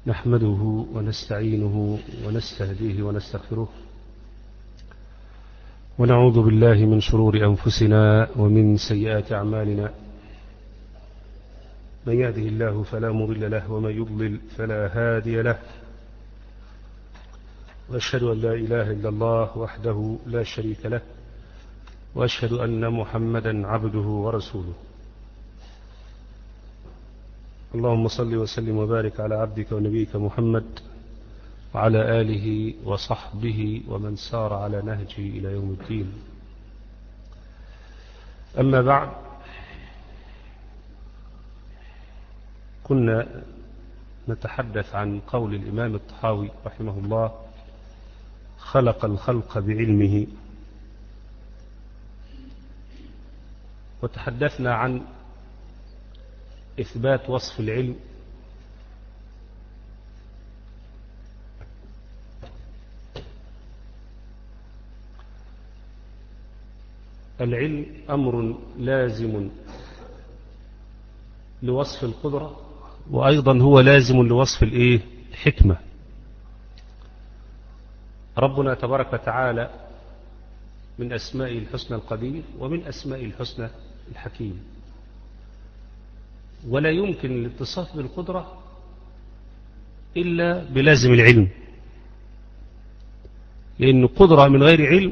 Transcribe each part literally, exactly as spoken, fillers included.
نحمده ونستعينه ونستهديه ونستغفره ونعوذ بالله من شرور أنفسنا ومن سيئات أعمالنا. من يهده الله فلا مضل له ومن يضلل فلا هادي له، وأشهد أن لا إله إلا الله وحده لا شريك له، وأشهد أن محمدا عبده ورسوله. اللهم صل وسلم وبارك على عبدك ونبيك محمد وعلى آله وصحبه ومن سار على نهجه إلى يوم الدين. أما بعد، كنا نتحدث عن قول الإمام الطحاوي رحمه الله: خلق الخلق بعلمه. وتحدثنا عن إثبات وصف العلم العلم أمر لازم لوصف القدرة، وأيضا هو لازم لوصف الإيه؟ الحكمة. ربنا تبارك وتعالى من أسمائه الحسنى القدير، ومن أسمائه الحسنى الحكيم، ولا يمكن الاتصاف بالقدرة إلا بلازم العلم، لأن قدرة من غير علم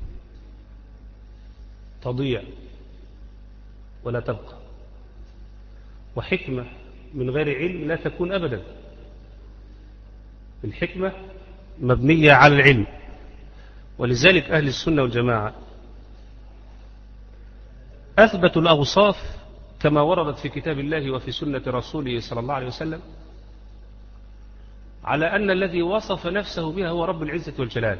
تضيع ولا تبقى، وحكمة من غير علم لا تكون أبدا. الحكمة مبنية على العلم، ولذلك أهل السنة والجماعة أثبتوا الأوصاف كما وردت في كتاب الله وفي سنة رسوله صلى الله عليه وسلم، على أن الذي وصف نفسه بها هو رب العزة والجلال،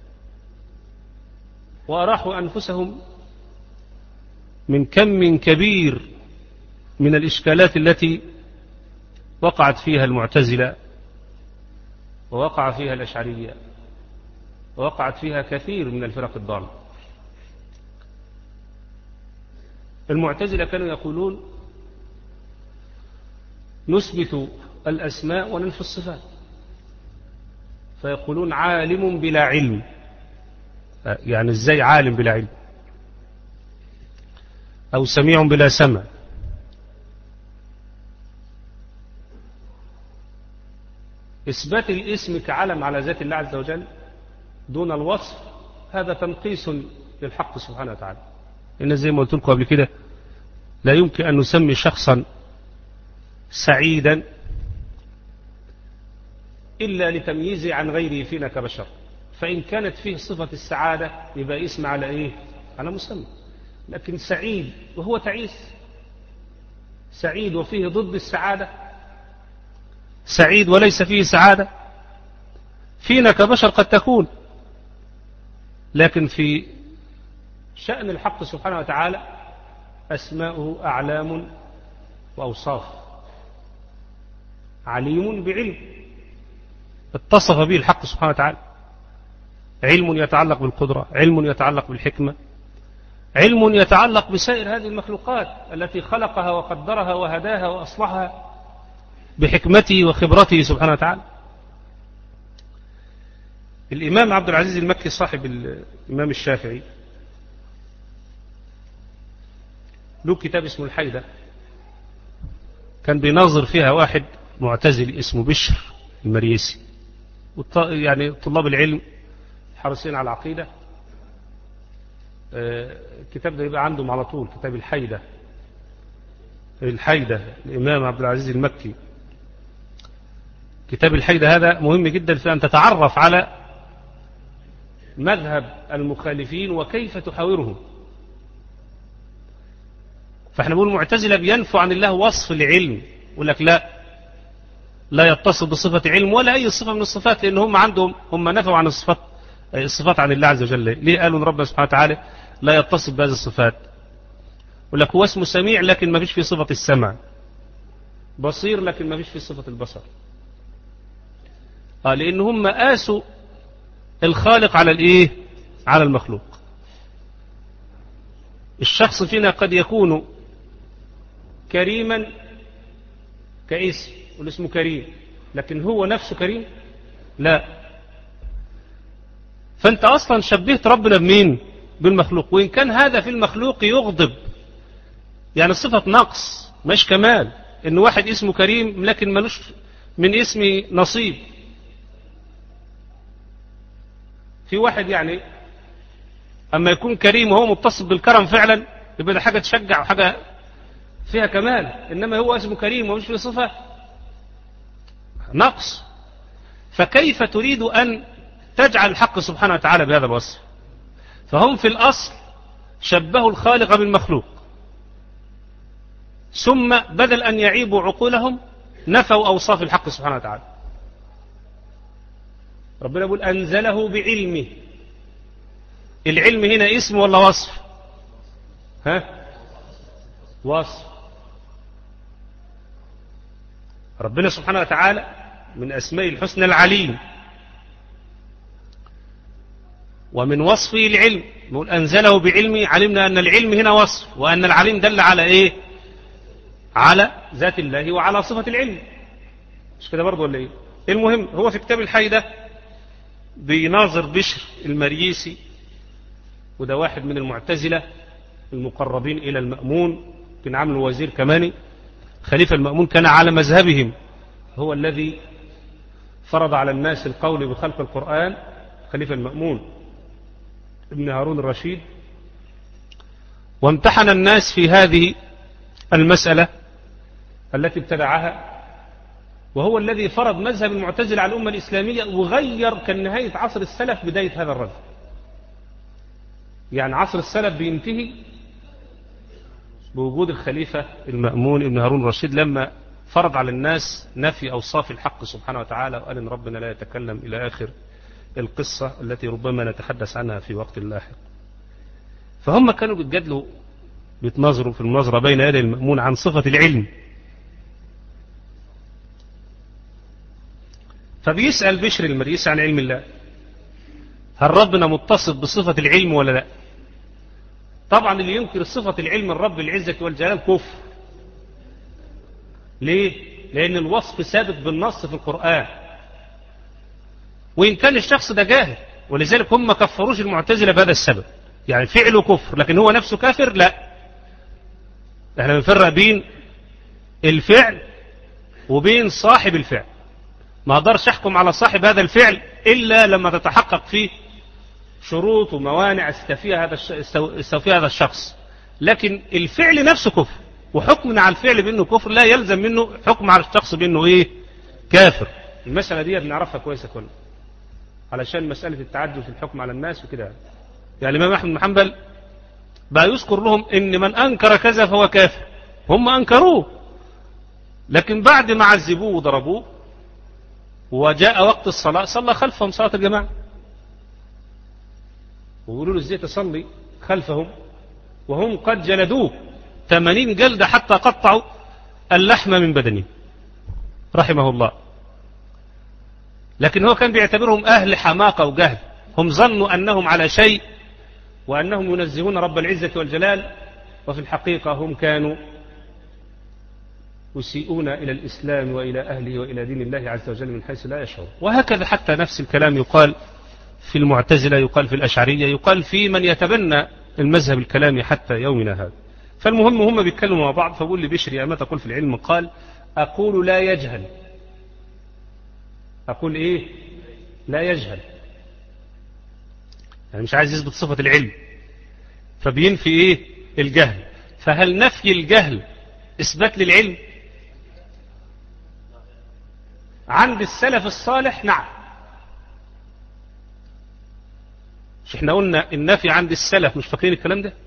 وأراحوا أنفسهم من كم كبير من الإشكالات التي وقعت فيها المعتزلة، ووقع فيها الأشعرية، ووقعت فيها كثير من الفرق الضالة. المعتزلة كانوا يقولون نثبت الأسماء وننفي الصفات، فيقولون عالم بلا علم. يعني ازاي عالم بلا علم؟ أو سميع بلا سمع. إثبات الاسم كعلم على ذات الله عز وجل دون الوصف، هذا تنقيص للحق سبحانه وتعالى. إن زي ما قلت لكم قبل كده، لا يمكن أن نسمي شخصا سعيدا إلا لتمييزه عن غيره فينا كبشر، فإن كانت فيه صفة السعادة يبقى اسم على إيه؟ على مسمى. لكن سعيد وهو تعيس، سعيد وفيه ضد السعادة، سعيد وليس فيه سعادة، فينا كبشر قد تكون، لكن في شأن الحق سبحانه وتعالى أسماؤه أعلام وأوصاف. عليم بعلم اتصف به الحق سبحانه وتعالى، علم يتعلق بالقدرة، علم يتعلق بالحكمة، علم يتعلق بسائر هذه المخلوقات التي خلقها وقدرها وهداها وأصلحها بحكمته وخبرته سبحانه وتعالى. الإمام عبد العزيز المكي صاحب الإمام الشافعي له كتاب اسمه الحيدة، كان بيناظر فيها واحد معتزلي اسمه بشر المريسي. يعني طلاب العلم حريصين على العقيدة، الكتاب ده يبقى عندهم على طول، كتاب الحيدة. الحيدة الإمام عبد العزيز المكي، كتاب الحيدة هذا مهم جدا في أن تتعرف على مذهب المخالفين وكيف تحاورهم. فاحنا بنقول المعتزلة بينفوا عن الله وصف العلم، يقول لك لا لا يتصف بصفة علم ولا أي صفة من الصفات، لأن هم عندهم هم نفوا عن الصفات الصفات عن الله عز وجل. ليه قالوا ان ربنا سبحانه وتعالى لا يتصف بهذه الصفات؟ يقول لك هو اسمه سميع لكن ما فيش فيه صفة السمع، بصير لكن ما فيش فيه صفة البصر. آه لأن هم قاسوا الخالق على الايه؟ على المخلوق. الشخص فينا قد يكون كريما كاسم، والاسم كريم، لكن هو نفسه كريم؟ لا. فأنت أصلا شبهت ربنا بمين؟ بالمخلوق، وإن كان هذا في المخلوق يغضب، يعني صفة نقص مش كمال، إن واحد اسمه كريم لكن ملوش من اسمي نصيب. في واحد يعني أما يكون كريم وهو متصف بالكرم فعلا يبقى ده حاجة تشجع وحاجة فيها كمال، إنما هو اسمه كريم ومش في صفة نقص. فكيف تريد أن تجعل الحق سبحانه وتعالى بهذا الوصف؟ فهم في الأصل شبهوا الخالق بالمخلوق، ثم بدل أن يعيبوا عقولهم نفوا أوصاف الحق سبحانه وتعالى. ربنا يقول أنزله بعلمه. العلم هنا اسم ولا وصف؟ ها؟ وصف. ربنا سبحانه وتعالى من أسماء الحسنى العليم، ومن وصفه العلم. نقول أنزله بعلمه، علمنا أن العلم هنا وصف، وأن العليم دل على إيه؟ على ذات الله وعلى صفة العلم. مش كده برضو ولا إيه؟ المهم هو في كتاب الحي ده بيناظر بشر المريسي، وده واحد من المعتزلة المقربين إلى المأمون، كان عامل وزير كماني. خليفة المأمون كان على مذهبهم، هو الذي فرض على الناس القول بخلق القرآن. خليفة المأمون ابن هارون الرشيد، وامتحن الناس في هذه المسألة التي ابتدعها، وهو الذي فرض مذهب المعتزلة على الأمة الإسلامية، وغير كان نهاية عصر السلف بداية هذا الرجل. يعني عصر السلف بينتهي بوجود الخليفة المأمون ابن هارون الرشيد، لما فرض على الناس نفي أوصاف الحق سبحانه وتعالى، وقال إن ربنا لا يتكلم إلى آخر القصة التي ربما نتحدث عنها في وقت لاحق. فهم كانوا بيتجادلوا بيتناظروا في المناظرة بين يدي المأمون عن صفة العلم. فبيسأل بشر المريسي عن علم الله، هل ربنا متصف بصفة العلم ولا لا؟ طبعا اللي ينكر صفة العلم الرب العزة والجلال كفر. ليه؟ لأن الوصف ثابت بالنص في القرآن، وإن كان الشخص ده جاهل، ولذلك هم ما كفروش المعتزلة بهذا السبب. يعني فعله كفر لكن هو نفسه كافر؟ لا. احنا بنفرق بين الفعل وبين صاحب الفعل. ما اقدرش احكم على صاحب هذا الفعل إلا لما تتحقق فيه شروط وموانع استوفيها هذا استوفيها هذا الشخص. لكن الفعل نفسه كفر، وحكمنا على الفعل بأنه كفر لا يلزم منه حكم على الشخص بأنه ايه؟ كافر. المسألة دي بنعرفها كويسة كلنا، علشان مسألة التعدد في الحكم على الناس وكده. يعني الإمام أحمد بن حنبل بقى يذكر لهم إن من أنكر كذا فهو كافر، هم أنكروه، لكن بعد ما عذبوه وضربوه وجاء وقت الصلاة صلى خلفهم صلاة الجماعة، ويقولوا له ازاي تصلي خلفهم وهم قد جلدوه ثمانين جلدة حتى قطعوا اللحم من بدنه رحمه الله. لكن هو كان بيعتبرهم أهل حماقة وجهل، هم ظنوا أنهم على شيء وأنهم ينزهون رب العزة والجلال، وفي الحقيقة هم كانوا يسيئون إلى الإسلام وإلى أهله وإلى دين الله عز وجل من حيث لا يشعر. وهكذا حتى نفس الكلام يقال في المعتزلة، يقال في الأشعرية، يقال في من يتبنى المذهب الكلامي حتى يومنا هذا. فالمهم هم بيتكلموا مع بعض، فقول لي بشري ما تقول في العلم؟ قال أقول لا يجهل. أقول إيه؟ لا يجهل، يعني مش عايز يثبت صفة العلم، فبينفي إيه؟ الجهل. فهل نفي الجهل إثبات للعلم؟ عند السلف الصالح نعم. مش احنا قلنا النفي عند السلف، مش فاكرين الكلام ده؟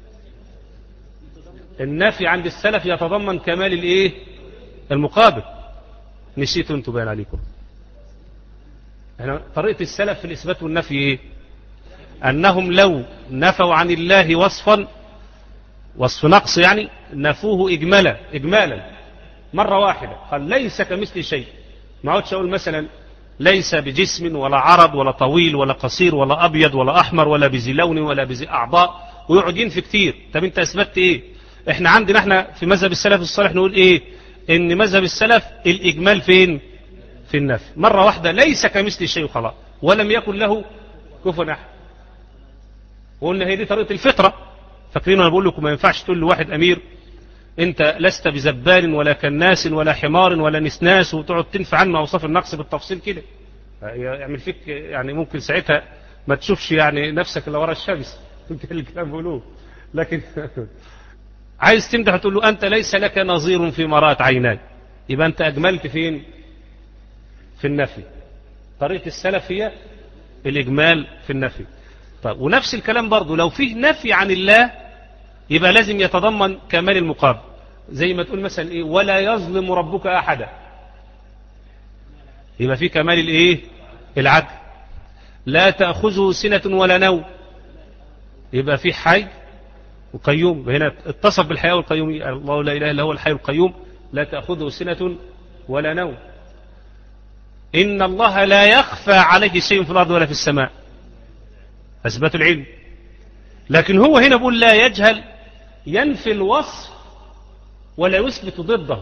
النفي عند السلف يتضمن كمال الايه؟ المقابل. نسيتوا انتوا باين عليكم. احنا طريقة السلف في الإثبات والنفي ايه؟ أنهم لو نفوا عن الله وصفا، وصف نقص يعني، نفوه إجمالا إجمالا مرة واحدة. قال ليس كمثل شيء. ما عودش أقول مثلا ليس بجسم ولا عرض ولا طويل ولا قصير ولا أبيض ولا أحمر ولا بذي لون ولا بذي أعضاء، ويقعد ينفي كتير. طب أنت أثبتت إيه؟ إحنا عندنا إحنا في مذهب السلف الصالح نقول إيه؟ إن مذهب السلف الإجمال فين؟ في في النفي مرة واحدة، ليس كمثل شيء خلاص، ولم يكن له كفوا أحد. وقلنا هي دي طريقة الفطرة. فاكرين أنا بقول لكم ما ينفعش تقول لواحد أمير أنت لست بزبال ولا كناس ولا حمار ولا نسناس وتقعد تنفي عنه أوصاف النقص بالتفصيل كده، يعمل فيك يعني ممكن ساعتها ما تشوفش يعني نفسك إلا ورا الشمس الكلام بيقولوه. لكن عايز تمدح تقول له أنت ليس لك نظير في مرات عيناي، يبقى أنت أجملت فين؟ في النفي. طريقة السلف هي الإجمال في النفي. طيب ونفس الكلام برضو لو فيه نفي عن الله يبقى لازم يتضمن كمال المقابل، زي ما تقول مثلا إيه ولا يظلم ربك أحدا، يبقى فيه كمال الإيه؟ العدل. لا تأخذه سنة ولا نوم، يبقى فيه حي وقيوم. هنا اتصف بالحياة والقيوم، الله لا إله إلا هو الحي القيوم لا تأخذه سنة ولا نوم. إن الله لا يخفى عليه شيء في الأرض ولا في السماء، أثبت العلم. لكن هو هنا بيقول لا يجهل، ينفي الوصف ولا يثبت ضده.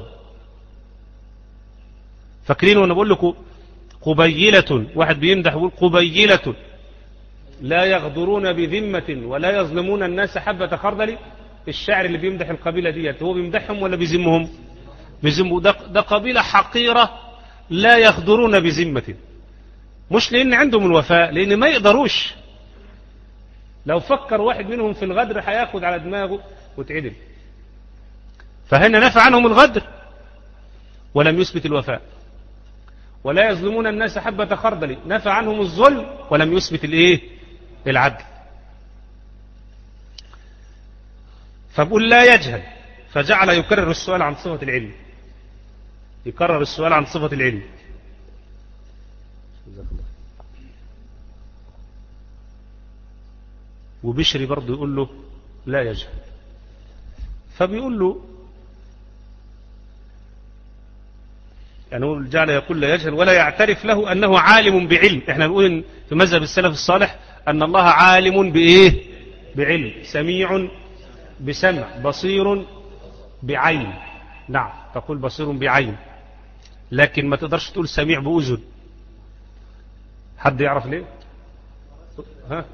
فاكرين وانا بقول لكم قبيلة، واحد بيمدح يقول قبيلة لا يغدرون بذمة ولا يظلمون الناس حبة خردل. الشاعر اللي بيمدح القبيلة ديت هو بيمدحهم ولا بيذمهم؟ بيذموا. ده, ده قبيلة حقيرة لا يغدرون بذمة، مش لأن عندهم الوفاء، لأن ما يقدروش. لو فكر واحد منهم في الغدر هياخد على دماغه وتعدل. فهنا نفى عنهم الغدر ولم يثبت الوفاء. ولا يظلمون الناس حبة خردل، نفى عنهم الظلم ولم يثبت الايه؟ العدل. فبقول لا يجهل، فجعل يكرر السؤال عن صفة العلم، يكرر السؤال عن صفة العلم. وبشري برضه يقول له لا يجهل، فبيقول له يعني جعل يقول لا يجهل ولا يعترف له أنه عالم بعلم. احنا بنقول في مذهب السلف الصالح أن الله عالم بإيه؟ بعلم، سميع بسمع، بصير بعين. نعم تقول بصير بعين، لكن ما تقدرش تقول سميع بأذن. حد يعرف ليه؟ ها؟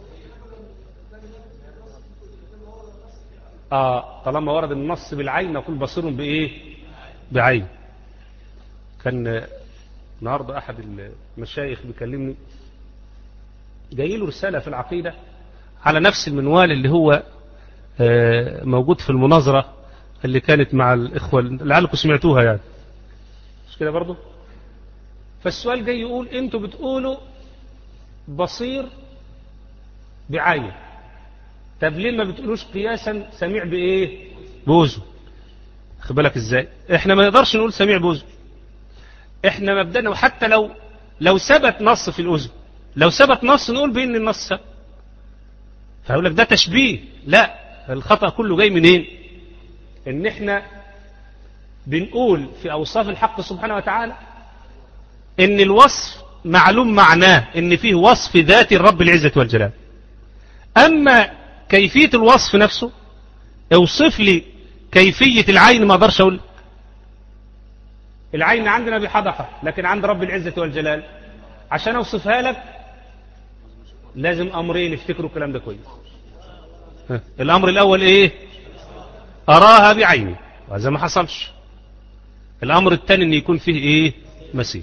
آه طالما ورد النص بالعين نقول بصير بإيه؟ بعين. كان النهارده أحد المشايخ بيكلمني، جاي له رسالة في العقيدة على نفس المنوال اللي هو موجود في المناظرة اللي كانت مع الإخوة، لعلكم سمعتوها يعني، مش كده برضو؟ فالسؤال جاي يقول انتوا بتقولوا بصير بعين، طب ليه ما بتقولوش قياسا سميع بإيه؟ بوزن. خد بالك ازاي؟ احنا ما نقدرش نقول سميع بوزن. احنا مبدأنا، وحتى لو لو ثبت نص في الأذن، لو ثبت نص نقول بإن النص ثبت. فأقول لك ده تشبيه، لا، الخطأ كله جاي منين؟ ان احنا بنقول في أوصاف الحق سبحانه وتعالى ان الوصف معلوم معناه، ان فيه وصف ذات الرب العزة والجلال. اما كيفية الوصف نفسه، اوصف لي كيفية العين، ما اقدرش اقول. العين عندنا بحدقة، لكن عند رب العزة والجلال عشان اوصفها لك لازم امرين، افتكروا الكلام ده كويس. الامر الاول ايه؟ اراها بعيني، وهذا ما حصلش. الامر الثاني ان يكون فيه ايه؟ مثيل.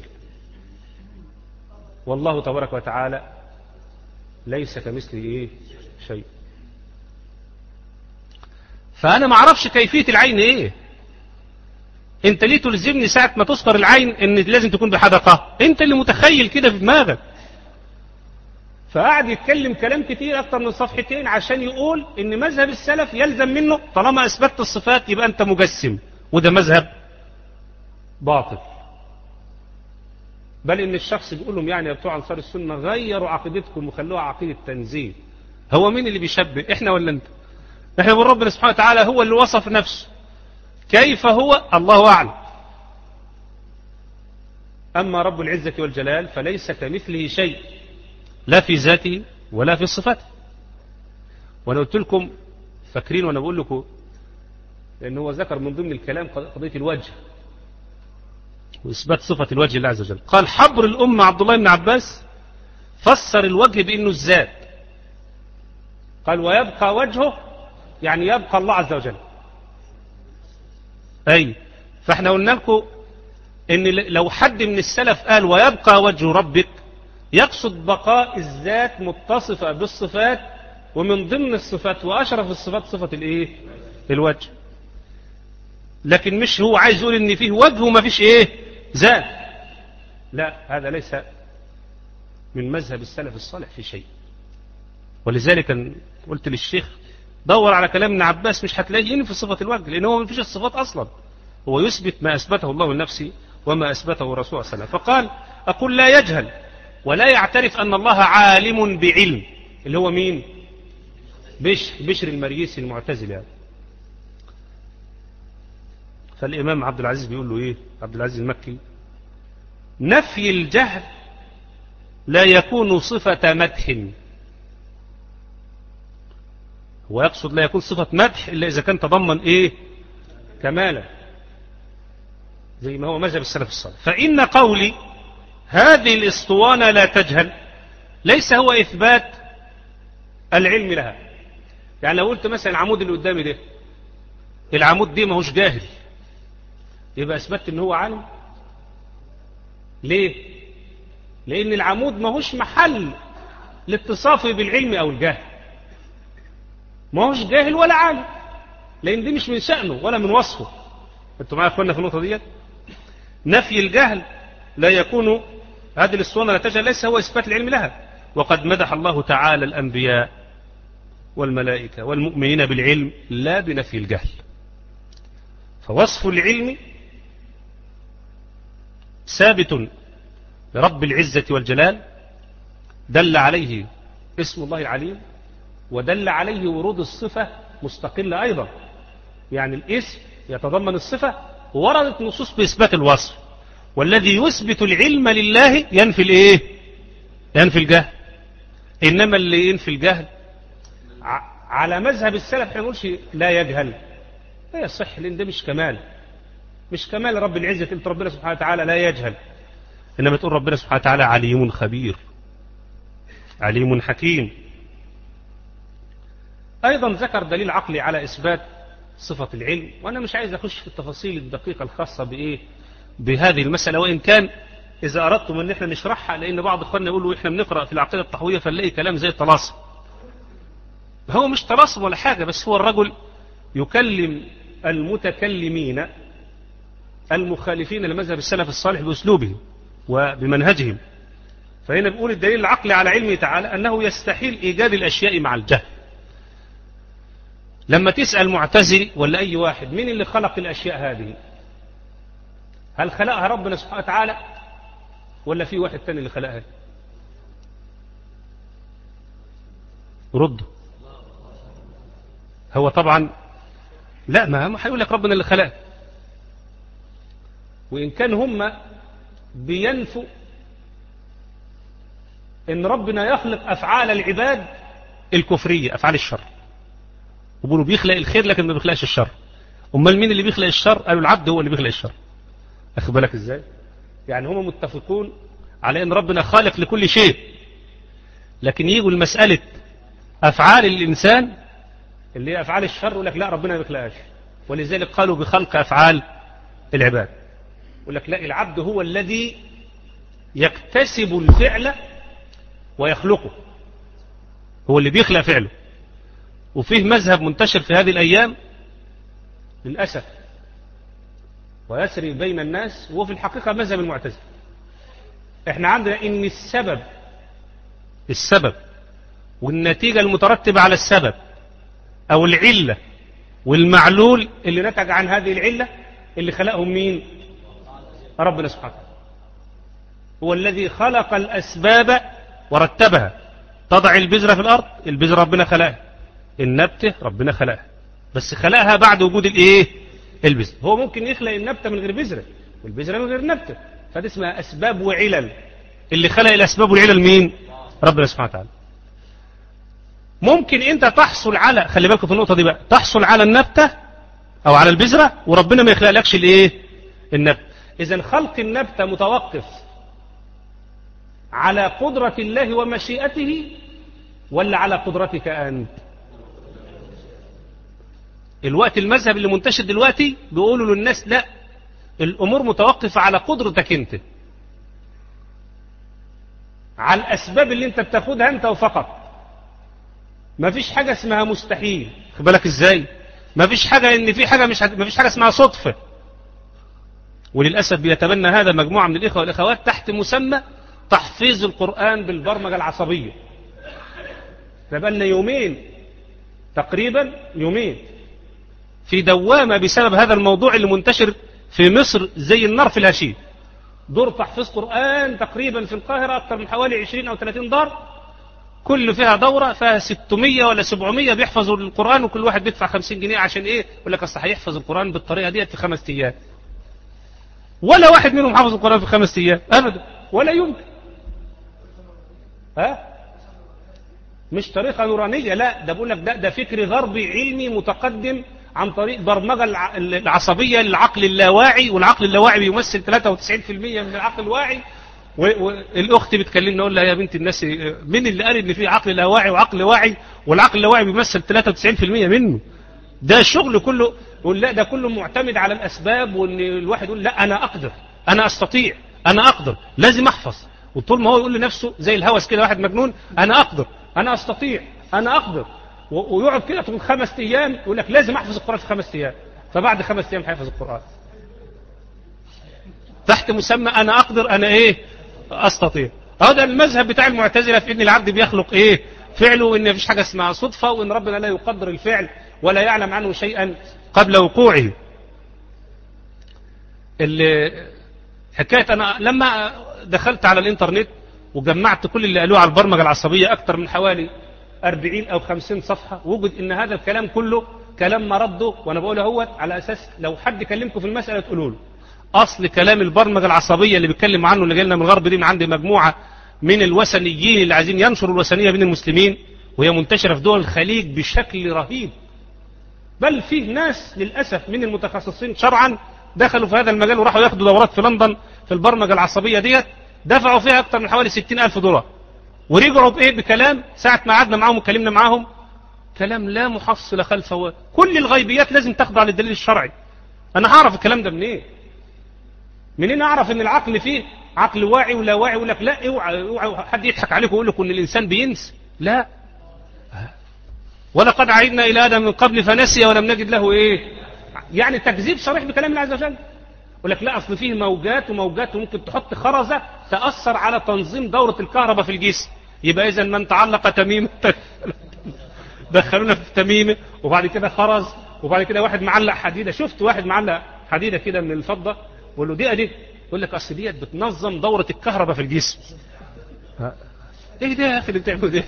والله تبارك وتعالى ليس كمثله ايه؟ شيء. فانا ما اعرفش كيفية العين ايه. انت ليه تلزمني ساعة ما تذكر العين ان لازم تكون بحدقة؟ انت اللي متخيل كده في دماغك. فقعد يتكلم كلام كتير اكتر من صفحتين عشان يقول ان مذهب السلف يلزم منه طالما اثبتت الصفات يبقى انت مجسم، وده مذهب باطل. بل ان الشخص بيقول لهم يعني يا بتوع انصار السنة غيروا عقيدتكم وخلوها عقيدة تنزيه. هو مين اللي بيشبه، احنا ولا انت؟ احنا بنقول ربنا سبحانه وتعالى هو اللي وصف نفسه، كيف هو الله أعلم. أما رب العزة والجلال فليس كمثله شيء، لا في ذاته ولا في صفاته. وأنا قلت لكم فاكرين وأنا بقول لكم، لأنه هو ذكر من ضمن الكلام قضية الوجه، وإثبات صفة الوجه لله عز وجل. قال حبر الأمة عبد الله بن عباس فسر الوجه بأنه الذات، قال ويبقى وجهه يعني يبقى الله عز وجل. أي فاحنا قلنا لكم ان لو حد من السلف قال ويبقى وجه ربك يقصد بقاء الذات متصفة بالصفات، ومن ضمن الصفات وأشرف الصفات صفة الايه الوجه. لكن مش هو عايز يقول ان فيه وجه وما فيش ايه ذات، لا، هذا ليس من مذهب السلف الصالح في شيء. ولذلك قلت للشيخ دور على كلام ابن عباس مش هتلاقيه في صفة الوجه، لأنه هو ما فيش الصفات أصلا، هو يثبت ما أثبته الله لنفسه وما أثبته الرسول صلى الله عليه وسلم. فقال أقول لا يجهل ولا يعترف أن الله عالم بعلم، اللي هو مين؟ بشر, بشر المريسي المعتزلي يعني. فالإمام عبد العزيز بيقول له إيه؟ عبد العزيز المكي نفي الجهل لا يكون صفة مدح، هو يقصد لا يكون صفة مدح إلا إذا كان تضمن إيه كمالا، زي ما هو مذهب السلف الصالح. فإن قولي هذه الاسطوانة لا تجهل ليس هو إثبات العلم لها. يعني لو قلت مثلا العمود اللي قدامي ده، العمود دي ما هوش جاهل، يبقى أثبت إن هو عالم؟ ليه؟ لأن العمود ما هوش محل لاتصافه بالعلم أو الجهل، ما هوش جاهل ولا عالم، لأن دي مش من شأنه ولا من وصفه. أنتم معايا أخوانا في النقطة دي؟ نفي الجهل لا يكون، هذه الاسطوانة لا تجهل ليس هو إثبات العلم لها. وقد مدح الله تعالى الأنبياء والملائكة والمؤمنين بالعلم لا بنفي الجهل. فوصف العلم ثابت لرب العزة والجلال، دل عليه اسم الله العليم، ودل عليه ورود الصفة مستقلة أيضا، يعني الاسم يتضمن الصفة، ووردت نصوص بإثبات الوصف. والذي يثبت العلم لله ينفي الايه؟ ينفي الجهل. إنما اللي ينفي الجهل على مذهب السلف ما يقولش لا يجهل، لا يصح، لأن ده مش كمال، مش كمال رب العزة. قلت ربنا سبحانه وتعالى لا يجهل، إنما تقول ربنا سبحانه وتعالى عليم خبير عليم حكيم. أيضا ذكر دليل عقلي على إثبات صفة العلم، وأنا مش عايز أخش في التفاصيل الدقيقة الخاصة بإيه بهذه المسألة، وإن كان إذا أردتم أن احنا نشرحها، لأن بعض إخواننا يقولوا إحنا بنقرأ في العقيدة الطحوية فنلاقي كلام زي الطلاسم. هو مش طلاسم ولا حاجة، بس هو الرجل يكلم المتكلمين المخالفين لمذهب السلف الصالح بأسلوبهم وبمنهجهم. فهنا بيقول الدليل العقلي على علمه تعالى أنه يستحيل إيجاد الأشياء مع الجهل. لما تسأل معتزلي ولا أي واحد مين اللي خلق الأشياء هذه، هل خلقها ربنا سبحانه وتعالى ولا في واحد تاني اللي خلقها؟ رد. هو طبعا لا، ما هيقول لك ربنا اللي خلقها، وإن كان هم بينفوا إن ربنا يخلق أفعال العباد الكفرية، أفعال الشر، وبيقولوا بيخلق الخير لكن ما بيخلقش الشر. أمال مين اللي بيخلق الشر؟ قالوا العبد هو اللي بيخلق الشر. أخذ بالك إزاي؟ يعني هم متفقون على أن ربنا خالق لكل شيء، لكن يجوا المسألة أفعال الإنسان اللي هي أفعال الشر يقول لك لا ربنا ما بيخلقهاش، ولذلك قالوا بخلق أفعال العباد. يقول لك لا، العبد هو الذي يكتسب الفعل ويخلقه، هو اللي بيخلق فعله. وفيه مذهب منتشر في هذه الأيام للأسف ويسري بين الناس، وهو في الحقيقة مذهب المعتزلة. احنا عندنا ان السبب السبب والنتيجة المترتبة على السبب او العلة والمعلول اللي نتج عن هذه العلة اللي خلقهم مين؟ ربنا سبحانه وتعالى. هو الذي خلق الأسباب ورتبها. تضع البذرة في الأرض، البذرة ربنا خلقها، النبتة ربنا خلقها، بس خلقها بعد وجود الايه؟ البذرة. هو ممكن يخلق النبتة من غير بذرة والبذرة من غير نبتة، فدي اسمها أسباب وعلل. اللي خلق الأسباب والعلل مين؟ ربنا سبحانه وتعالى. ممكن انت تحصل على، خلي بالكم في النقطة دي بقى، تحصل على النبتة او على البذرة وربنا ما يخلق لكش الايه؟ النبتة. إذن خلق النبتة متوقف على قدرة الله ومشيئته ولا على قدرتك أنت؟ الوقت المذهب اللي منتشر دلوقتي بيقولوا للناس لا، الأمور متوقفة على قدرتك أنت، على الأسباب اللي أنت بتاخدها أنت وفقط. ما فيش حاجة اسمها مستحيل، خد بالك إزاي؟ ما فيش حاجة إن في حاجة مش هت... ما فيش حاجة اسمها صدفة. وللأسف بيتبنى هذا مجموعة من الإخوة والأخوات تحت مسمى تحفيظ القرآن بالبرمجة العصبية. تبنى يومين تقريبا، يومين في دوامة بسبب هذا الموضوع اللي منتشر في مصر زي النار في الهشيم. دور تحفيظ قرآن تقريبا في القاهرة أكثر من حوالي عشرين أو ثلاثين دار، كل فيها دورة فيها ستمية ولا سبعمية بيحفظوا القرآن، وكل واحد بيدفع خمسين جنيه عشان إيه؟ يقول لك أصل هيحفظ القرآن بالطريقة ديت في خمس أيام. ولا واحد منهم حفظ القرآن في خمس أيام أبدا، ولا يمكن. ها؟ مش طريقة نورانية، لا، ده بقول لك ده ده فكر غربي علمي متقدم عن طريق برمجة العصبية للعقل اللاواعي، والعقل اللاواعي بيمثل ثلاثة وتسعين بالمئة من العقل الواعي. والاخت بتكلمنا اقول لها يا بنت الناس، مين اللي قال ان في عقل لاواعي وعقل واعي؟ والعقل اللاواعي بيمثل ثلاثة وتسعين بالمئة منه. ده الشغل كله، يقول لا ده كله معتمد على الاسباب، وان الواحد يقول لا انا اقدر، انا استطيع، انا اقدر، لازم احفظ. وطول ما هو يقول لنفسه زي الهوس كده، واحد مجنون، انا اقدر، انا استطيع، انا اقدر، ويقعد كده طول خمس ايام يقول لك لازم احفظ القرآن في خمس ايام، فبعد خمس ايام هيحفظ القرآن تحت مسمى انا اقدر، انا ايه؟ استطيع. هذا المذهب بتاع المعتزلة في ان العبد بيخلق ايه؟ فعله، وان مفيش حاجة اسمها صدفة، وان ربنا لا يقدر الفعل ولا يعلم عنه شيئا قبل وقوعه. حكاية انا لما دخلت على الانترنت وجمعت كل اللي قالوه على البرمجة العصبية اكتر من حوالي أربعين أو خمسين صفحة، وجد إن هذا الكلام كله كلام مرده، وأنا بقوله هو على أساس لو حد كلمكم في المسألة تقولوا له أصل كلام البرمجة العصبية اللي بيتكلم عنه اللي جايلنا من الغرب دي من عند مجموعة من الوثنيين اللي عايزين ينشروا الوثنية بين المسلمين، وهي منتشرة في دول الخليج بشكل رهيب. بل فيه ناس للأسف من المتخصصين شرعا دخلوا في هذا المجال وراحوا ياخدوا دورات في لندن في البرمجة العصبية ديت، دفعوا فيها أكثر من حوالي ستين ألف دولار، ورجعوا بإيه؟ بكلام ساعة ما قعدنا معاهم وكلمنا معاهم كلام لا محصل خلفه. كل الغيبيات لازم تخضع للدليل الشرعي. أنا هعرف الكلام ده منين؟ منين أعرف إن العقل فيه عقل واعي ولا واعي؟ يقول لك لا، اوعى اوعى حد يضحك عليكم ويقول لكم إن الإنسان بينسى. لا، ولقد عهدنا إلى آدم من قبل فنسي ولم نجد له إيه؟ يعني تكذيب صريح بكلام الله عز وجل. يقول لك لا، أصل فيه موجات وموجات، وممكن تحط خرزة تأثر على تنظيم دورة الكهرباء في الجسم. يبقى إذا من تعلق تميمة دخلونا في تميمة، وبعد كده خرز، وبعد كده واحد معلق حديدة. شفت واحد معلق حديدة كده من الفضة، بقول له دي أدي، يقول لك أصل ديت بتنظم دورة الكهرباء في الجسم. إيه ده يا أخي اللي بتعمله ده؟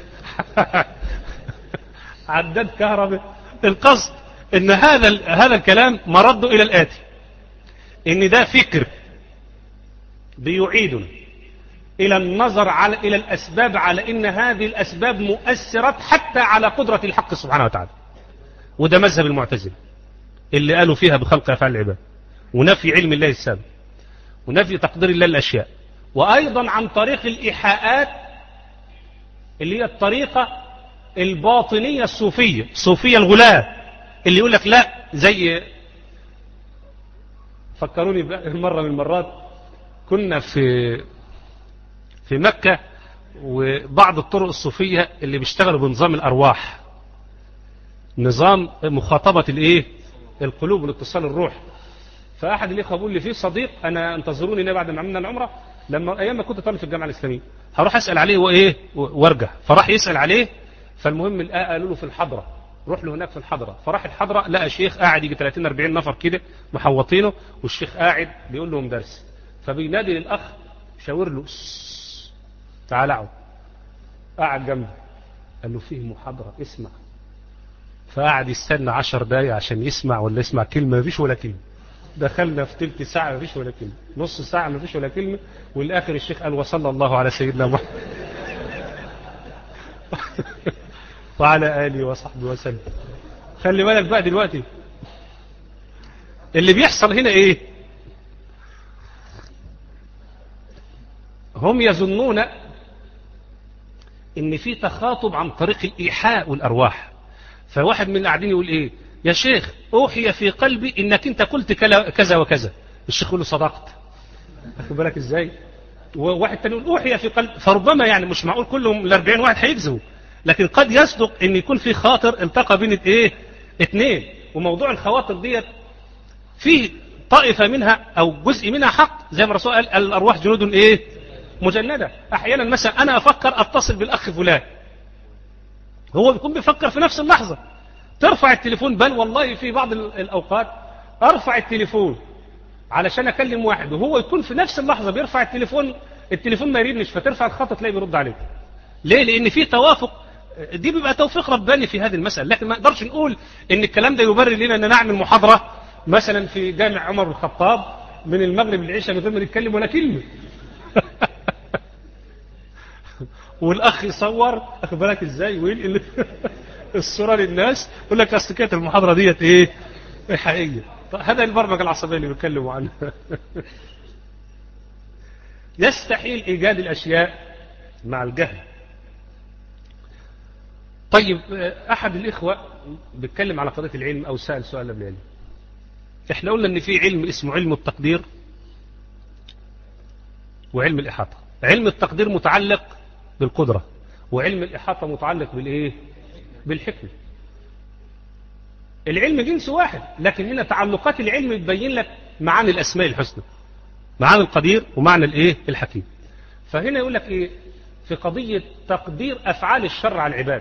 عداد كهرباء. القصد إن هذا هذا الكلام مرده إلى الآتي، إن ده فكر بيعيدنا إلى النظر على إلى الأسباب، على إن هذه الأسباب مؤثرة حتى على قدرة الحق سبحانه وتعالى. وده مذهب المعتزلة اللي قالوا فيها بخلق أفعال العباد، ونفي علم الله السابق، ونفي تقدير الله الأشياء، وأيضا عن طريق الإيحاءات اللي هي الطريقة الباطنية الصوفية، الصوفية الغلاة، اللي يقول لك لا، زي فكروني مرة من المرات كنا في في مكة، وبعض الطرق الصوفية اللي بيشتغلوا بنظام الأرواح، نظام مخاطبة الايه؟ القلوب والاتصال الروح. فأحد الإخوة بيقول لي في صديق أنا انتظروني بعد ما عملنا العمرة، لما أيام ما كنت طالب في الجامعة الإسلامية، هروح أسأل عليه وإيه وارجع. فراح يسأل عليه، فالمهم قالوا له في الحضرة، روح له هناك في الحضرة. فراح الحضرة لقى شيخ قاعد يجي ثلاثين أربعين نفر كده محوطينه، والشيخ قاعد بيقول لهم درس. فبينادي للأخ شاور له تعال اقعد. قاعد جنبه، قال له فيه محاضرة اسمع. فقعد يستنى عشر دقايق عشان يسمع، ولا يسمع كلمة مفيش ولا كلمة. دخلنا في تلت ساعة مفيش ولا كلمة، نص ساعة مفيش ولا كلمة، والآخر الشيخ قال وصلى الله على سيدنا محمد وعلى آله وصحبه وسلم. خلي بالك بقى دلوقتي اللي بيحصل هنا ايه؟ هم يظنون ان في تخاطب عن طريق الايحاء والارواح. فواحد من القاعدين يقول ايه، يا شيخ اوحي في قلبي انك انت قلت كذا وكذا، الشيخ يقول له صدقت. واخد بالك ازاي؟ وواحد تاني يقول اوحي في قلبي، فربما يعني مش معقول كلهم الأربعين واحد هيكذبوا، لكن قد يصدق ان يكون في خاطر التقى بين ايه اثنين. وموضوع الخواطر ديت فيه طائفة منها او جزء منها حق، زي ما الرسول قال الارواح جنود ايه مجندة. احيانا مثلا انا افكر اتصل بالاخ فلان، هو بيكون بيفكر في نفس اللحظة، ترفع التليفون، بل والله في بعض الاوقات ارفع التليفون علشان اكلم واحد وهو يكون في نفس اللحظة بيرفع التليفون، التليفون ما يرنش، فترفع الخط تلاقيه بيرد عليك. ليه؟ لان في توافق، دي بيبقى توفيق رباني في هذه المسألة. لكن ما نقدرش نقول ان الكلام ده يبرر لنا ان نعمل محاضرة مثلا في جامع عمر بن الخطاب من المغرب للعشاء من غير ما نتكلم ولا كلمة. والاخ يصور، اخد بالك ازاي، وينقل الصورة للناس، يقول لك اصل كانت المحاضرة ديت ايه حقيقية. هذا البرمجة العصبية اللي بيتكلموا عنها. يستحيل ايجاد الاشياء مع الجهل. طيب احد الاخوة بيتكلم على قضية العلم او سأل سؤال قبل العلم. احنا قلنا ان في علم اسمه علم التقدير وعلم الاحاطة. علم التقدير متعلق بالقدرة، وعلم الاحاطة متعلق بالايه بالحكمة. العلم جنس واحد، لكن هنا تعلقات العلم تبين لك معاني الاسماء الحسنى، معنى القدير ومعنى الايه الحكيم. فهنا يقول لك ايه في قضية تقدير افعال الشر على العباد.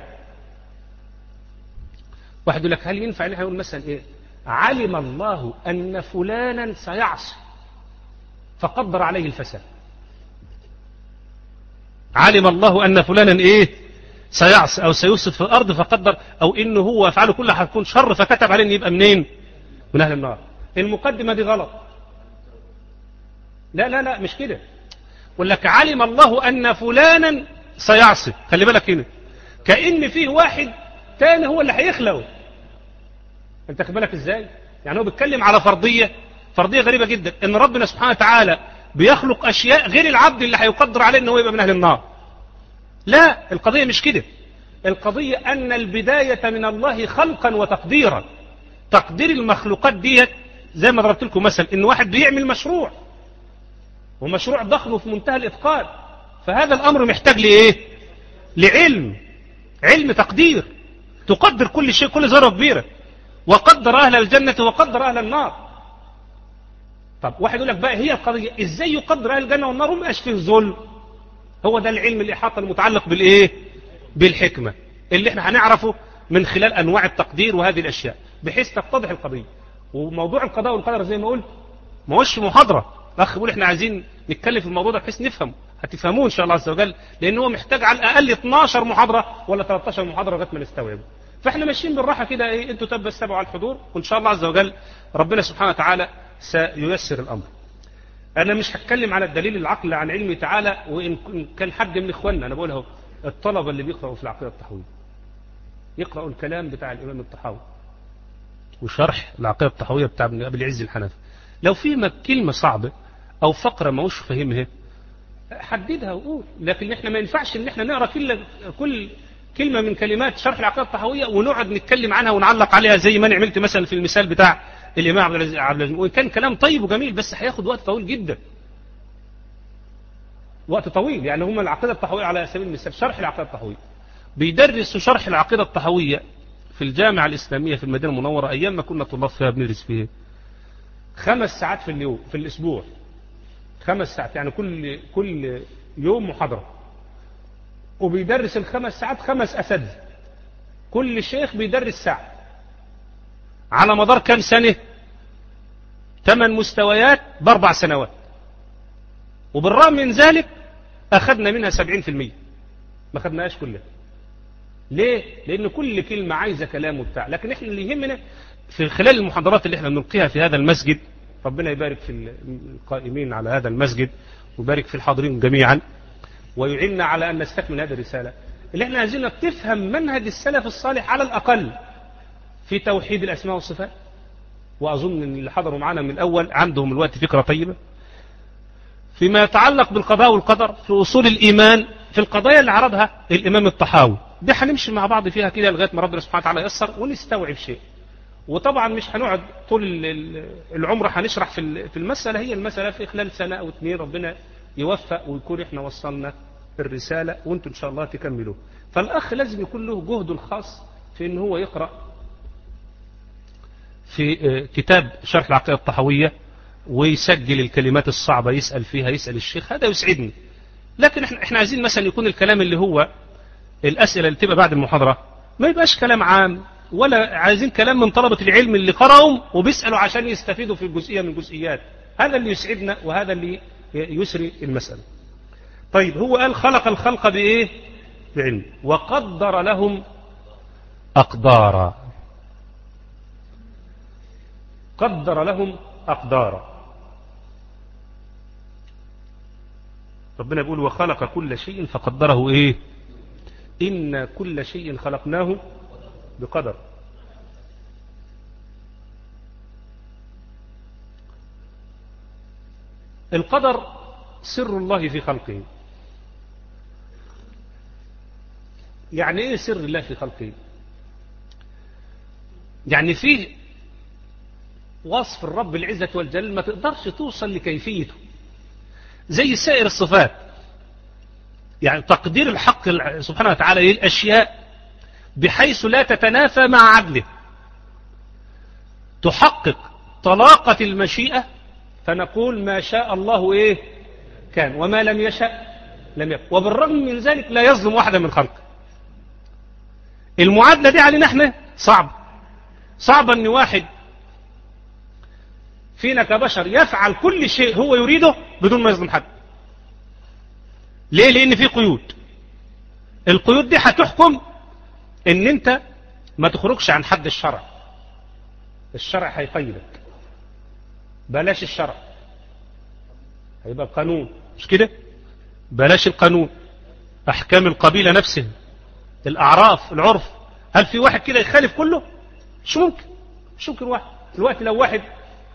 واحد يقول لك هل ينفع ان احنا نقول مثلا ايه علم الله ان فلانا سيعصي فقدر عليه الفساد. علم الله ان فلانا ايه سيعصي او سيفسد في الارض فقدر، او انه هو افعاله كلها هتكون شر فكتب عليه ان يبقى منين من اهل النار. المقدمة دي غلط. لا لا لا مش كده. يقول لك علم الله ان فلانا سيعصي، خلي بالك هنا كأن فيه واحد تاني هو اللي هيخلقه. انت خلي بالك ازاي؟ يعني هو بيتكلم على فرضية فرضية غريبة جدا، ان ربنا سبحانه وتعالى بيخلق اشياء غير العبد اللي هيقدر عليه ان هو يبقى من اهل النار. لا، القضية مش كده. القضية ان البداية من الله خلقا وتقديرا. تقدير المخلوقات ديت زي ما ضربت لكم مثل ان واحد بيعمل مشروع ومشروع ضخم في منتهى الاتقان، فهذا الامر محتاج لايه لعلم، علم تقدير، تقدر كل شيء، كل ذرة كبيرة، وقدر اهل الجنة وقدر اهل النار. طب واحد يقول لك بقى هي القضية ازاي يقدر اهل الجنة والنار وما يبقاش فيه ظلم؟ هو ده العلم الاحاطة المتعلق بالايه بالحكمة اللي احنا هنعرفه من خلال انواع التقدير وهذه الاشياء بحيث تتضح القضية. وموضوع القضاء والقدر زي ما قلت ما هوش محاضرة. الاخ بيقول احنا عايزين نتكلم في الموضوع ده بحيث نفهم، هتفهموه ان شاء الله عز وجل، لان هو محتاج على الاقل اتناشر محاضرة ولا تلتاشر محاضرة لغايه ما نستوعبه. فاحنا ماشيين بالراحة كده، ايه انتوا تبس تبعوا على الحضور، وان شاء الله عز وجل ربنا سبحانه وتعالى سييسر الامر. انا مش هتكلم على الدليل العقل عن علمه تعالى، وان كان حد من اخواننا، انا بقولها الطلبة اللي بيقرأوا في العقيدة الطحاوية يقرأوا الكلام بتاع الامام الطحاوي وشرح العقيدة الطحاوية بتاع ابن ابي العز الحنفي، لو في كلمة صعبة او فقرة ما هوش فاهمها حددها وقول. لكن احنا ما ينفعش ان احنا نقرأ كل كل كلمة من كلمات شرح العقيدة الطحاوية ونقعد نتكلم عنها ونعلق عليها زي ما انا عملت مثلا في المثال بتاع الامام عبد العزيز عبد العزيز. وان كان كلام طيب وجميل بس هياخد وقت طويل جدا، وقت طويل. يعني هم العقيدة الطحاوية على سبيل المثال شرح العقيدة الطحاوية بيدرسوا شرح العقيدة الطحاوية في الجامعة الإسلامية في المدينة المنورة أيام ما كنا طلاب فيها بندرس فيها خمس ساعات في اليوم في الأسبوع، خمس ساعات يعني كل كل يوم محاضرة، وبيدرس الخمس ساعات خمس أساتذة، كل شيخ بيدرس ساعة على مدار كام سنة؟ ثمان مستويات بأربع سنوات، وبالرغم من ذلك أخذنا منها سبعين في المية، ما أخذناهاش كلها. ليه؟ لأن كل كلمة عايزة كلام وبتاع. لكن إحنا اللي يهمنا في خلال المحاضرات اللي إحنا بنلقيها في هذا المسجد، ربنا يبارك في القائمين على هذا المسجد ويبارك في الحاضرين جميعا ويعيننا على أن نستكمل هذه الرسالة، اللي إحنا عايزين تفهم منهج السلف الصالح على الأقل في توحيد الأسماء والصفات. وأظن أن اللي حضروا معنا من الأول عندهم الوقت فكرة طيبة فيما يتعلق بالقضاء والقدر في أصول الإيمان في القضايا اللي عرضها الإمام الطحاوي. ده هنمشي مع بعض فيها كده لغاية ما ربنا سبحانه وتعالى ييسر ونستوعب شيء. وطبعا مش هنقعد طول العمر هنشرح في في المسألة، هي المسألة في خلال سنة أو اتنين ربنا يوفق ويكون احنا وصلنا الرسالة وانتم إن شاء الله تكملوا. فالأخ لازم يكون له جهده الخاص في إن هو يقرأ في كتاب شرح العقيدة الطحاوية ويسجل الكلمات الصعبة يسأل فيها، يسأل الشيخ، هذا يسعدني. لكن احنا, احنا عايزين مثلا يكون الكلام اللي هو الأسئلة اللي تبقى بعد المحاضرة ما يبقاش كلام عام، ولا عايزين كلام من طلبة العلم اللي قرأوا وبيسألوا عشان يستفيدوا في الجزئية من الجزئيات. هذا اللي يسعدنا وهذا اللي يسري المسألة. طيب هو قال خلق الخلق بإيه؟ بعلم وقدر لهم أقدارا. قدر لهم أقدارا. ربنا بيقول وخلق كل شيء فقدره إيه؟ إن كل شيء خلقناه بقدر. القدر سر الله في خلقه. يعني ايه سر الله في خلقه؟ يعني فيه وصف الرب العزة والجلال ما تقدرش توصل لكيفيته زي سائر الصفات. يعني تقدير الحق سبحانه وتعالى للأشياء بحيث لا تتنافى مع عدله، تحقق طلاقة المشيئة فنقول ما شاء الله إيه كان وما لم يشاء لم يكن، وبالرغم من ذلك لا يظلم واحدا من خلقه. المعادلة دي علينا احنا صعب صعب ان واحد فينا كبشر يفعل كل شيء هو يريده بدون ما يظلم حد. ليه؟ لان في قيود. القيود دي هتحكم ان انت ما تخرجش عن حد الشرع. الشرع هيقيدك، بلاش الشرع هيبقى القانون، مش كده؟ بلاش القانون، احكام القبيلة نفسها، الاعراف، العرف. هل في واحد كده يخالف كله؟ مش ممكن مش ممكن واحد. دلوقتي لو واحد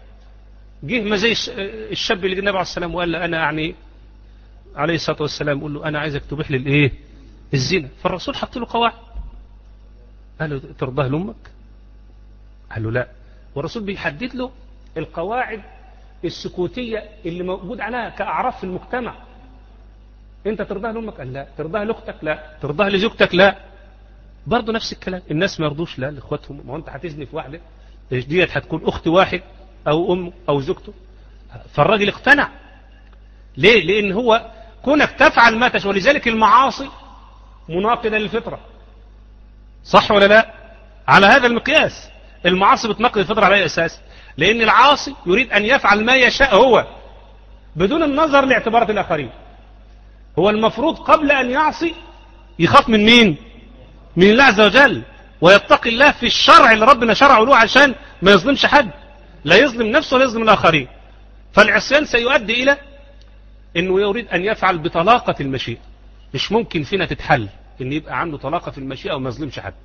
جه ما زي الشاب اللي النبي عليه السلام وقال له انا يعني عليه الصلاه والسلام قول له انا عايزك تبيح لي الايه؟ الزنا. فالرسول حط له قواعد، قال له ترضاه لامك؟ قال له لا. والرسول بيحدد له القواعد السكوتيه اللي موجود عليها كاعراف في المجتمع. انت ترضاها لامك؟ قال لا. ترضاها لاختك؟ لا. ترضاها لزوجتك؟ لا. برضه نفس الكلام، الناس ما يرضوش لا لاخواتهم. ما هو انت هتزني في واحده ديت هتكون اخت واحد او امه او زوجته. فالراجل اقتنع. ليه؟ لان هو كونك تفعل ما تشاء. ولذلك المعاصي مناقضه للفطره، صح ولا لا؟ على هذا المقياس المعاصي بتناقض الفطره على اي اساس؟ لان العاصي يريد ان يفعل ما يشاء هو بدون النظر لاعتبارات الاخرين. هو المفروض قبل ان يعصي يخاف من مين؟ من الله عز وجل، ويتقي الله في الشرع اللي ربنا شرعه له عشان ما يظلمش حد، لا يظلم نفسه ولا يظلم الآخرين. فالعصيان سيؤدي إلى أنه يريد أن يفعل بطلاقة المشيئة. مش ممكن فينا تتحل أن يبقى عنده طلاقة في المشيئة وما يظلمش حد.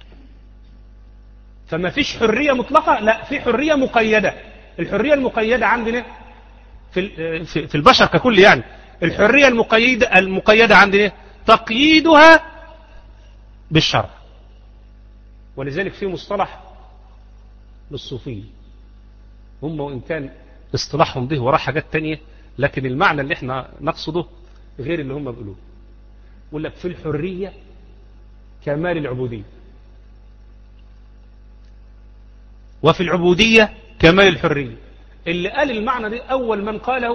فما فيش حرية مطلقة، لا، في حرية مقيدة. الحرية المقيدة عندنا في في البشر ككل، يعني الحرية المقيدة المقيدة عندنا تقييدها بالشرع. ولذلك في مصطلح للصوفية، هم وإن كان اصطلاحهم ده وراه حاجات تانية، لكن المعنى اللي احنا نقصده غير اللي هم بيقولوه. يقول لك في الحرية كمال العبودية، وفي العبودية كمال الحرية. اللي قال المعنى ده أول من قاله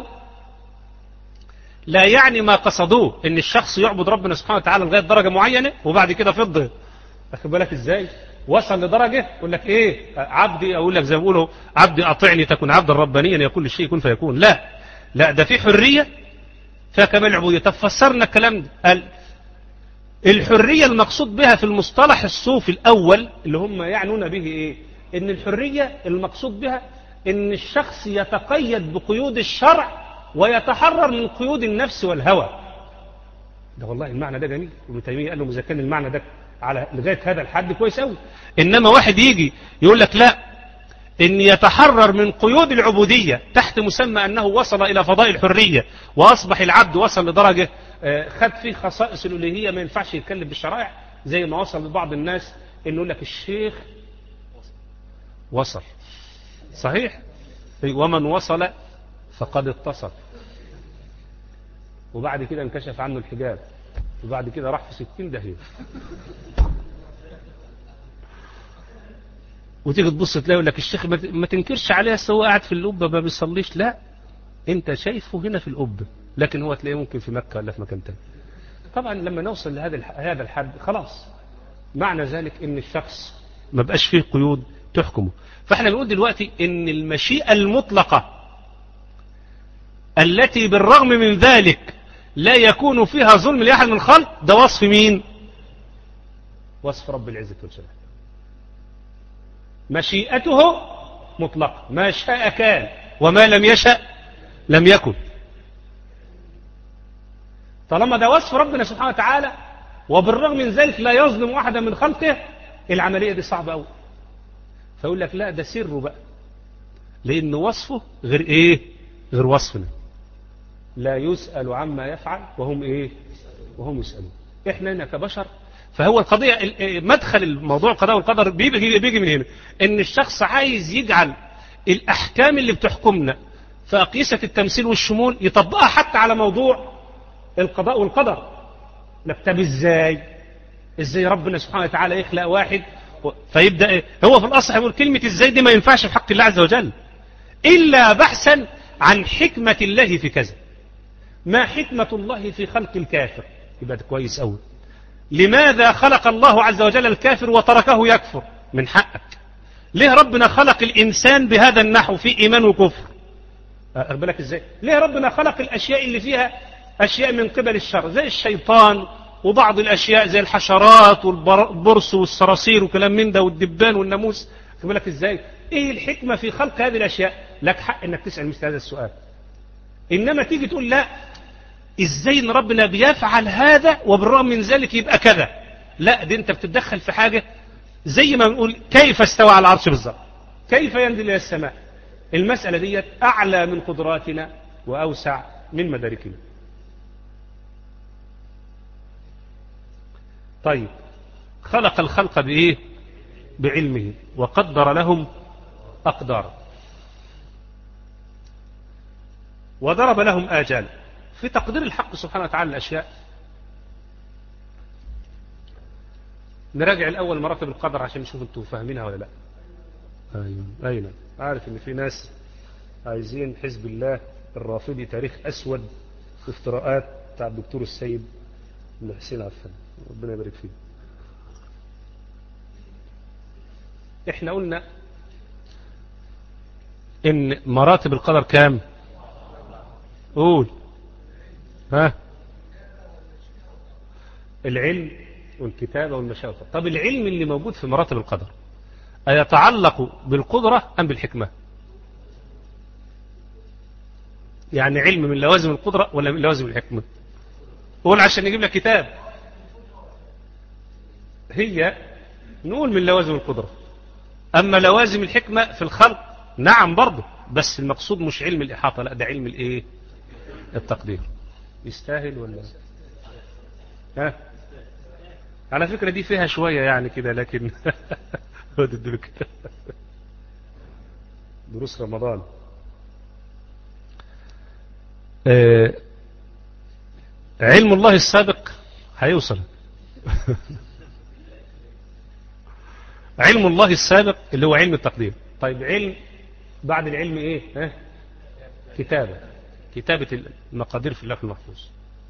لا يعني ما قصدوه ان الشخص يعبد ربنا سبحانه وتعالى لغاية درجة معينة وبعد كده فضه. أخذ بالك ازاي؟ وصل لدرجة يقول لك ايه عبدي، اقول لك زي ما بيقولوا عبدي اطعني تكن عبدا ربانيا يقول الشيء يكون فيكون. لا لا، ده في حرية فيها كمال العبودية. طب فسرنا الكلام ده، قال الحرية المقصود بها في المصطلح الصوفي الاول اللي هم يعنون به ايه؟ ان الحرية المقصود بها ان الشخص يتقيد بقيود الشرع ويتحرر من قيود النفس والهوى. ده والله المعنى ده جميل. ابن تيمية قال له اذا كان المعنى ده على لغاية هذا الحد كويس قوي. انما واحد يجي يقول لك لا، ان يتحرر من قيود العبودية تحت مسمى انه وصل الى فضاء الحرية واصبح العبد وصل لدرجة خد فيه خصائص الالوهية ما ينفعش يتكلم بالشرائع، زي ما وصل لبعض الناس انه يقول لك الشيخ وصل. صحيح، ومن وصل فقد اتصل، وبعد كده انكشف عنه الحجاب، وبعد كده راح في ستين داهية. وتيجي تبص تلاقي يقول لك الشيخ ما تنكرش عليه بس هو قاعد في القبه ما بيصليش. لا، انت شايفه هنا في القبه لكن هو تلاقيه ممكن في مكه ولا في مكان تاني. طبعا لما نوصل لهذا هذا الحد خلاص معنى ذلك ان الشخص ما بقاش فيه قيود تحكمه. فاحنا بنقول دلوقتي ان المشيئه المطلقه التي بالرغم من ذلك لا يكون فيها ظلم لاحد من الخلق، ده وصف مين؟ وصف رب العزه والجلال. مشيئته مطلقة، ما شاء كان وما لم يشأ لم يكن. طالما ده وصف ربنا سبحانه وتعالى وبالرغم من ذلك لا يظلم أحدا من خلقه، العملية دي صعبة أوي. فيقول لك لا ده سره بقى، لأن وصفه غير إيه؟ غير وصفنا. لا يسأل عما يفعل وهم إيه؟ وهم يسألون. إحنا هنا كبشر. فهو القضية مدخل الموضوع القضاء والقدر بيجي, بيجي من هنا ان الشخص عايز يجعل الاحكام اللي بتحكمنا في اقيسة التمثيل والشمول يطبقها حتى على موضوع القضاء والقدر. طب ازاي ازاي ربنا سبحانه وتعالى يخلق واحد فيبدأ إيه؟ هو في الاصل يقول كلمة ازاي دي ما ينفعش في حق الله عز وجل الا بحثا عن حكمة الله في كذا. ما حكمة الله في خلق الكافر؟ يبقى كويس قوي. لماذا خلق الله عز وجل الكافر وتركه يكفر؟ من حقك. ليه ربنا خلق الإنسان بهذا النحو في إيمان وكفر؟ أقبلك إزاي؟ ليه ربنا خلق الأشياء اللي فيها أشياء من قبل الشر زي الشيطان وبعض الأشياء زي الحشرات والبرص والصراصير وكلام من ده والدبان والناموس؟ أقبلك إزاي؟ إيه الحكمة في خلق هذه الأشياء؟ لك حق إنك تسأل مثل هذا السؤال. إنما تيجي تقول لا ازاي ان ربنا بيفعل هذا وبالرغم من ذلك يبقى كذا؟ لا، دي انت بتتدخل في حاجة زي ما بنقول كيف استوى على العرش بالظبط، كيف ينزل الى السماء. المسألة دي اعلى من قدراتنا واوسع من مداركنا. طيب، خلق الخلق بايه؟ بعلمه وقدر لهم اقدارا وضرب لهم آجالا. في تقدير الحق سبحانه وتعالى الأشياء نراجع الأول مراتب القدر عشان نشوف انتوا فاهمينها ولا لا. أيوة أيوة عارف إن في ناس عايزين حزب الله الرافضي تاريخ أسود افتراءات بتاع الدكتور السيد بن حسين عفان ربنا يبارك فيه. احنا قلنا إن مراتب القدر كام؟ قول. ها؟ العلم والكتابة والمشاورة. طب العلم اللي موجود في مراتب القدر أيتعلق بالقدرة أم بالحكمة؟ يعني علم من لوازم القدرة ولا من لوازم الحكمة؟ قول عشان نجيب لك كتاب. هي نقول من لوازم القدرة. أما لوازم الحكمة في الخلق نعم برضه، بس المقصود مش علم الإحاطة، لا ده علم الإيه؟ التقدير. يستاهل ولا ها؟ على فكرة دي فيها شوية يعني كده لكن دروس رمضان. آه علم الله السابق هيوصل. علم الله السابق اللي هو علم التقدير. طيب علم بعد العلم ايه؟ ها؟ كتابة كتابة المقادير في اللوح المحفوظ.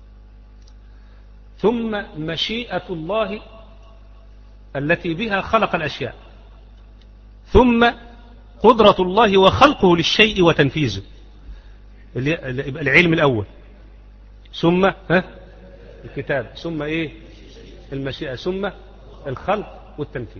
ثم مشيئة الله التي بها خلق الأشياء. ثم قدرة الله وخلقه للشيء وتنفيذه. العلم الأول. ثم ها الكتاب. ثم إيه؟ المشيئة. ثم الخلق والتنفيذ.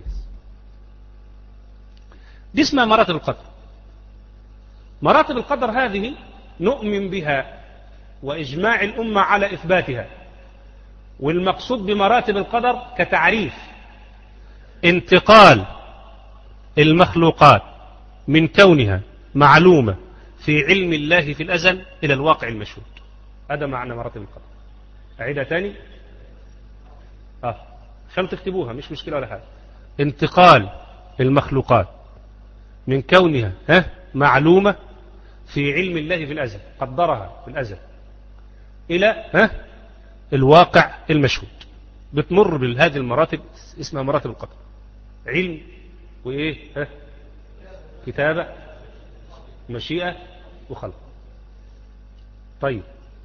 دي اسمها مراتب القدر. مراتب القدر هذه نؤمن بها وإجماع الأمة على إثباتها. والمقصود بمراتب القدر كتعريف انتقال المخلوقات من كونها معلومة في علم الله في الأزل إلى الواقع المشهود. هذا معنى مراتب القدر. أعيدها تاني. آه. عشان تكتبوها مش مشكلة ولا حاجة. انتقال المخلوقات من كونها ها معلومة في علم الله في الأزل، قدرها في الأزل، إلى ها الواقع المشهود. بتمر بهذه المراتب اسمها مراتب القدر. علم وإيه ها كتابة مشيئة وخلق. طيب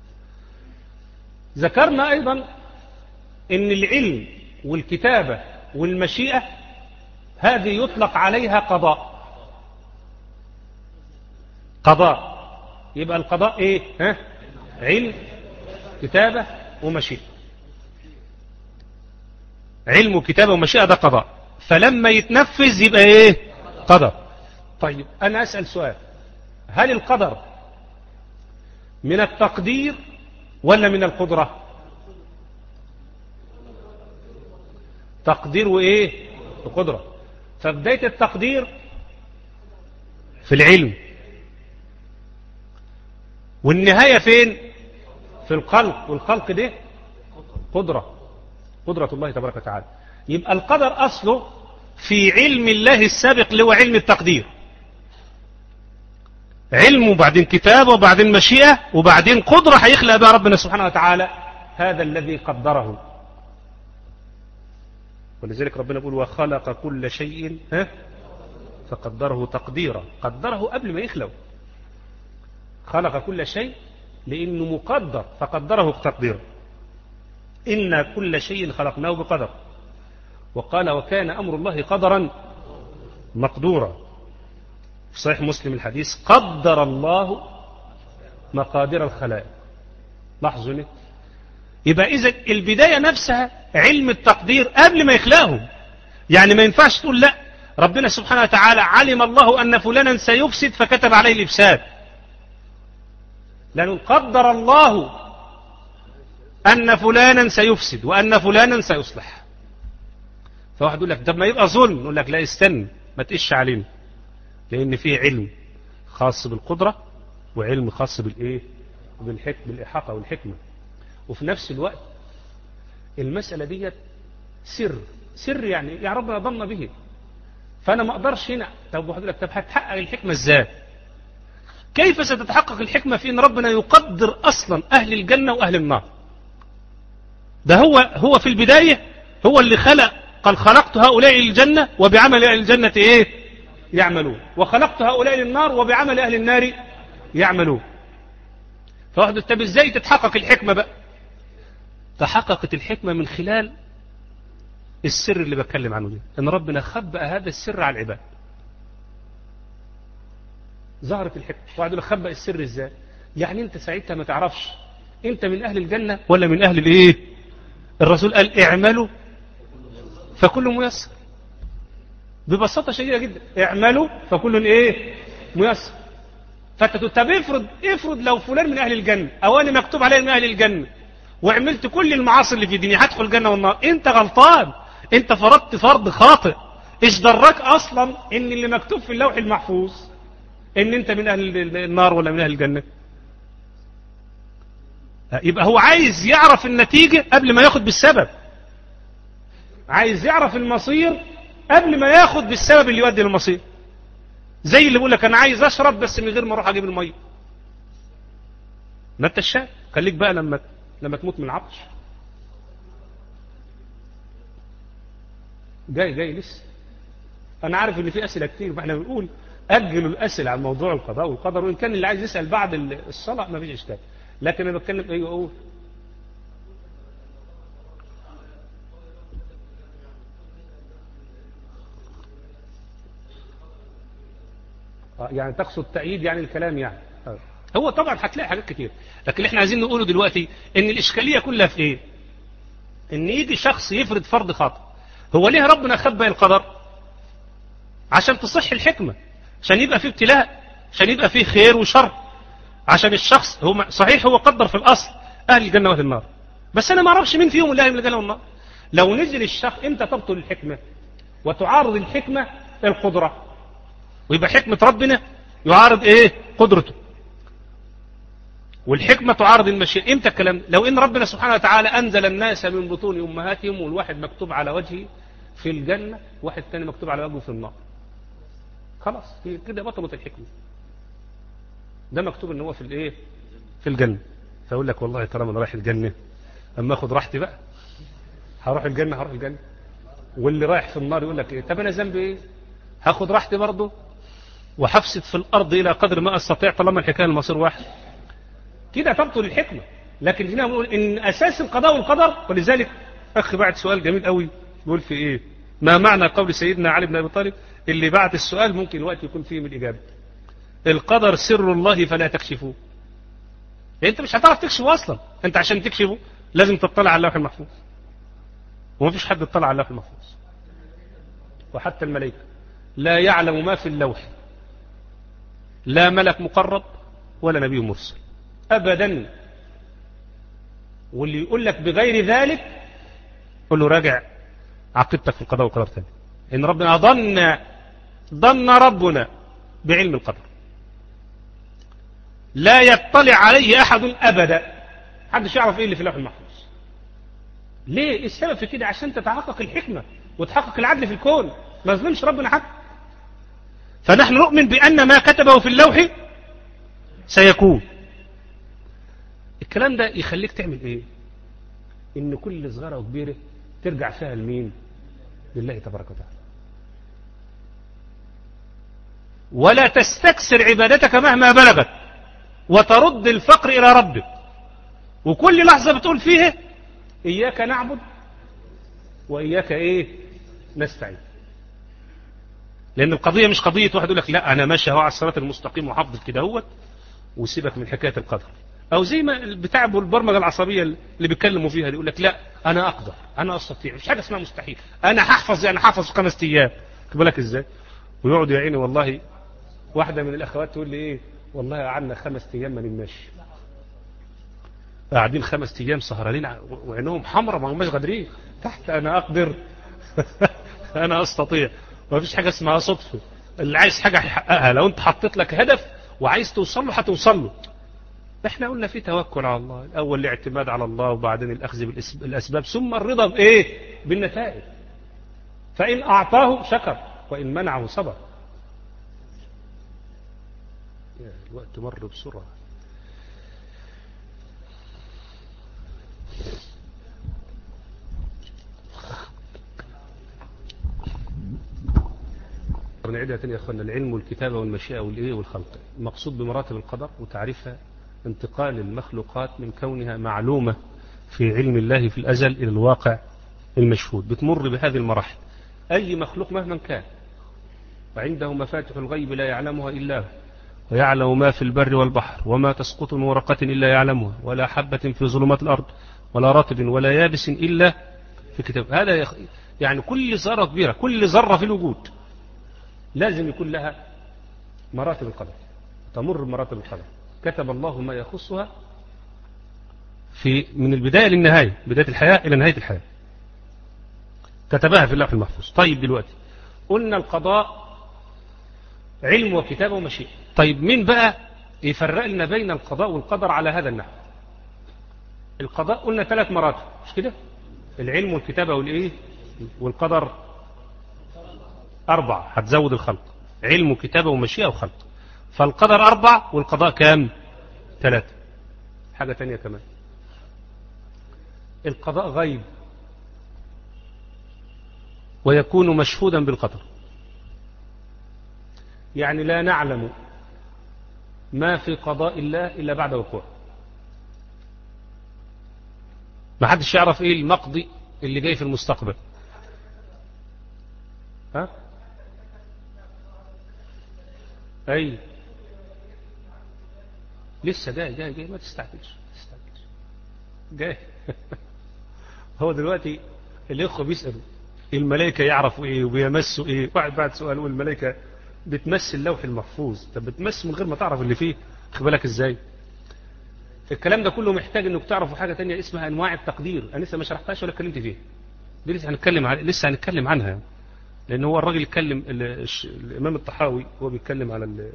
ذكرنا أيضا إن العلم والكتابة والمشيئة هذه يطلق عليها قضاء. قضاء يبقى القضاء إيه ها علم كتابة ومشيئة. علم وكتابة ومشيئة ده قضاء، فلما يتنفذ يبقى إيه قدر. طيب أنا أسأل سؤال، هل القدر من التقدير ولا من القدرة؟ تقدير وإيه وقدرة. فبداية التقدير في العلم، والنهاية فين؟ في الخلق، والخلق ده قدرة، قدرة الله تبارك وتعالى. يبقى القدر أصله في علم الله السابق اللي هو علم التقدير. علم وبعدين كتابة وبعدين مشيئة وبعدين قدرة هيخلق بها ربنا سبحانه وتعالى. هذا الذي قدره. ولذلك ربنا يقول وخلق كل شيء ها فقدره تقديرا. قدره قبل ما يخلق. خلق كل شيء لأنه مقدر فقدره تقديرا. إن كل شيء خلقناه بقدر. وقال وكان أمر الله قدرا مقدورا. في صحيح مسلم الحديث قدر الله مقادير الخلائق. لاحظوا ليه؟ يبقى إذا البداية نفسها علم التقدير قبل ما يخلقهم. يعني ما ينفعش تقول لا ربنا سبحانه وتعالى علم الله أن فلانا سيفسد فكتب عليه الإفساد، لأنه قدر الله أن فلانا سيفسد وأن فلانا سيصلح. فواحد يقول لك طب ما يبقى ظلم، يقول لك لا استنى ما تقش علينا، لأن فيه علم خاص بالقدرة وعلم خاص بالإيه بالحكم بالإحاطة والحكمة. وفي نفس الوقت المسألة دي سر سر يعني يا ربنا ضمن به، فأنا ما أقدرش هنا. طب واحد يقول لك طب هتحقق الحكمة إزاي؟ كيف ستتحقق الحكمة في أن ربنا يقدر أصلا أهل الجنة وأهل النار؟ ده هو هو في البداية هو اللي خلق، قال خلقت هؤلاء الجنة وبعمل أهل الجنة إيه يعملون، وخلقت هؤلاء للنار وبعمل أهل النار يعملون. فواحد طب إزاي تتحقق الحكمة بقى؟ تحققت الحكمة من خلال السر اللي بتكلم عنه ده، أن ربنا خبأ هذا السر على العباد. ظهرت الحكمة. واحد يقول خبأ السر إزاي؟ يعني أنت ساعتها ما تعرفش أنت من أهل الجنة ولا من أهل الإيه؟ الرسول قال اعملوا فكل ميسر. ببساطة شديدة جدا اعملوا فكل إيه ميسر. فأنت طب افرض افرض لو فلان من أهل الجنة أو أنا مكتوب عليه من أهل الجنة وعملت كل المعاصي اللي في الدنيا هدخل الجنة والنار. أنت غلطان، أنت فرضت فرض خاطئ. إيش دراك أصلا إن اللي مكتوب في اللوح المحفوظ إن أنت من أهل النار ولا من أهل الجنة؟ يبقى هو عايز يعرف النتيجة قبل ما ياخد بالسبب، عايز يعرف المصير قبل ما ياخد بالسبب اللي يؤدي للمصير. زي اللي بيقول لك أنا عايز أشرب بس من غير ما أروح أجيب المية. ما أنت الشاب خليك بقى لما لما تموت من العطش. جاي جاي لسه. أنا عارف إن في أسئلة كتير، فإحنا بنقول أجلوا الأسئلة عن موضوع القضاء والقدر، وإن كان اللي عايز يسأل بعد الصلاة ما فيش إشكال، لكن أنا بتكلم أيوه أقول يعني تقصد تأييد يعني الكلام يعني. هو طبعا هتلاقي حاجات كتير، لكن اللي احنا عايزين نقوله دلوقتي ان الإشكالية كلها في ايه؟ ان يجي شخص يفرض فرض خاطئ. هو ليه ربنا خبأ القدر؟ عشان تصح الحكمة، عشان يبقى فيه ابتلاء، عشان يبقى فيه خير وشر، عشان الشخص هو صحيح هو قدر في الأصل أهل الجنة وأهل النار، بس أنا ما أعرفش مين فيهم اللي أهل الجنة والنار. لو نزل الشخص أنت تبطل الحكمة وتعارض الحكمة القدرة، ويبقى حكمة ربنا يعارض ايه قدرته، والحكمة تعارض المشيئة. امتى الكلام؟ لو ان ربنا سبحانه وتعالى انزل الناس من بطون امهاتهم، والواحد مكتوب على وجهه في الجنة، واحد تاني مكتوب على وجهه في النار، خلاص كده بطلت الحكمة. ده مكتوب ان هو في الايه في الجنة، فاقول لك والله ترى من رايح الجنة اما اخد راحتي بقى، هروح الجنة هروح الجنة. واللي رايح في النار يقول لك ايه؟ طب انا ذنبي ايه؟ هاخد راحتي برضه وحفسد في الارض الى قدر ما استطيع طالما الحكايه المصير واحد. كده تبطل الحكمه. لكن هنا بنقول ان اساس القضاء والقدر. ولذلك اخي بعت سؤال جميل قوي بيقول في ايه؟ ما معنى قول سيدنا علي بن ابي طالب اللي بعت السؤال ممكن الوقت يكون فيه من الاجابه. القدر سر الله فلا تكشفوه. انت مش هتعرف تكشفه اصلا، انت عشان تكشفه لازم تطلع على اللوح المحفوظ، وما فيش حد اطلع على اللوح المحفوظ، وحتى الملائكه لا يعلم ما في اللوح، لا ملك مقرب ولا نبي مرسل ابدا. واللي يقول لك بغير ذلك قل له راجع عقيدتك في القضاء والقدر تاني. ان ربنا ظن ظن ربنا بعلم القدر لا يطلع عليه احد ابدا، محدش يعرف ايه اللي في اللوح المحفوظ. ليه؟ السبب في كده عشان تتحقق الحكمه وتحقق العدل في الكون، ما يظلمش ربنا حد. فنحن نؤمن بان ما كتبه في اللوح سيكون. الكلام ده يخليك تعمل ايه؟ ان كل صغيره وكبيره ترجع فيها لمين؟ لله تبارك وتعالى، ولا تستكثر عبادتك مهما بلغت، وترد الفقر الى ربك، وكل لحظه بتقول فيها اياك نعبد واياك ايه نستعين. لان القضيه مش قضيه واحد يقول لك لا انا ماشي اهو على الصراط المستقيم وحافظ كده اهوت وسيبك من حكايه القدر، او زي ما بتاع البرمجه العصبيه اللي بيتكلموا فيها دي يقول لك لا انا اقدر انا استطيع، مش حاجه اسمها مستحيل، انا هحفظ يعني هحفظ في خمس ايام. خد بالك ازاي؟ ويقعد يا عيني والله واحده من الاخوات تقول لي ايه والله قعدنا خمس ايام ما نمناش، قاعدين خمس ايام سهرانين وعينهم حمراء ما هماش قادرين تحت انا اقدر انا استطيع. ما فيش حاجه اسمها صدفه، اللي عايز حاجه هيحققها. لو انت حطيت لك هدف وعايز توصل له هتوصل له. احنا قلنا في توكل على الله، الاول الاعتماد على الله، وبعدين الاخذ بالاسباب، ثم الرضا بايه؟ بالنتائج. فان اعطاه شكر وان منعه صبر. يا الوقت مر بسرعه. نعيدها تاني يا اخوانا. العلم والكتابه والمشيئه والايه والخلق. المقصود بمراتب القدر وتعريفها انتقال المخلوقات من كونها معلومه في علم الله في الازل الى الواقع المشهود، بتمر بهذه المراحل. اي مخلوق مهما كان وعنده مفاتح الغيب لا يعلمها الا هو، ويعلم ما في البر والبحر، وما تسقط من ورقه الا يعلمها، ولا حبه في ظلمات الارض ولا رطب ولا يابس الا في كتاب. هذا يعني كل ذره كبيره، كل ذره في الوجود لازم يكون لها مراتب القدر، تمر مراتب القدر. كتب الله ما يخصها في من البداية للنهاية، بداية الحياة إلى نهاية الحياة كتبها في اللوح المحفوظ. طيب دلوقتي قلنا القضاء علم وكتابة ومشيئة. طيب مين بقى يفرق لنا بين القضاء والقدر على هذا النحو؟ القضاء قلنا ثلاث مراتب مش كده؟ العلم والكتابة والإيه والقدر أربعة، هتزود الخلق، علم وكتابة ومشيئة وخلق. فالقدر أربع والقضاء كام؟ ثلاثة. حاجة تانية كمان، القضاء غيب ويكون مشهودا بالقدر، يعني لا نعلم ما في قضاء الله إلا بعد وقوع. ما حدش يعرف إيه المقضي اللي جاي في المستقبل. ها؟ أي لسه جاي جاي جاي ما تستعجلش تستعجلش جاي. هو دلوقتي الإخوة بيسألوا الملائكة يعرفوا إيه وبيمسوا إيه. واحد بعد سؤال والملائكة بتمس اللوح المحفوظ. طب بتمس من غير ما تعرف اللي فيه. خد بالك إزاي؟ الكلام ده كله محتاج إنك تعرفوا حاجة تانية اسمها أنواع التقدير. أنا لسه ما شرحتهاش ولا اتكلمت فيها، دي لسه هنتكلم عن... لسه هنتكلم عنها. لأن هو الراجل يتكلم الإمام الطحاوي هو بيتكلم على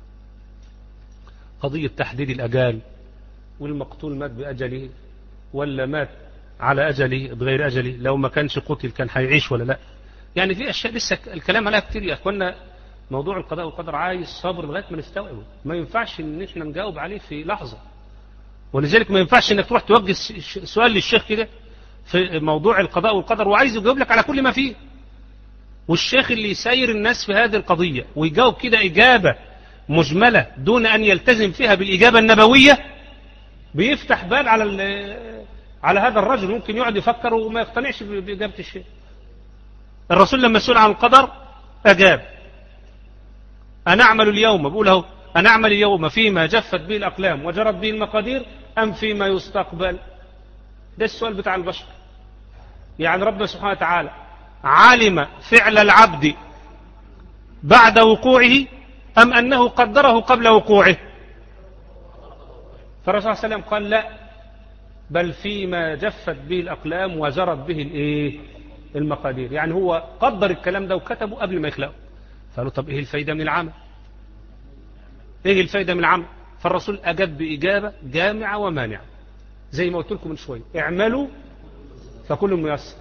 قضية تحديد الأجال، والمقتول مات بأجله ولا مات على أجله بغير أجله، لو ما كانش قتل كان هيعيش ولا لا. يعني في أشياء لسه الكلام عليها كتير يا أخوانا. موضوع القضاء والقدر عايز صبر لغاية ما نستوعبه، ما ينفعش إن احنا نجاوب عليه في لحظة. ولذلك ما ينفعش إنك تروح توجه سؤال للشيخ كده في موضوع القضاء والقدر وعايز يجاوب لك على كل ما فيه، والشيخ اللي يسير الناس في هذه القضية ويجاوب كده إجابة مجملة دون أن يلتزم فيها بالإجابة النبوية بيفتح بال على على هذا الرجل، ممكن يقعد يفكر وما يقتنعش بإجابة الشيخ. الرسول لما سئل عن القدر أجاب: أنا أعمل اليوم، بقول له أنا أعمل اليوم فيما جفت به الأقلام وجرت به المقادير أم فيما يستقبل. ده السؤال بتاع البشر. يعني ربنا سبحانه وتعالى علم فعل العبد بعد وقوعه أم أنه قدره قبل وقوعه؟ فالرسول صلى الله عليه وسلم قال لا، بل فيما جفت به الأقلام وجرت به الإيه؟ المقادير. يعني هو قدر الكلام ده وكتبه قبل ما يخلقه. فقالوا طب إيه الفايدة من العمل؟ إيه الفايدة من العمل؟ فالرسول أجاب بإجابة جامعة ومانعة، زي ما قلت لكم من شوية: اعملوا فكل ميسر.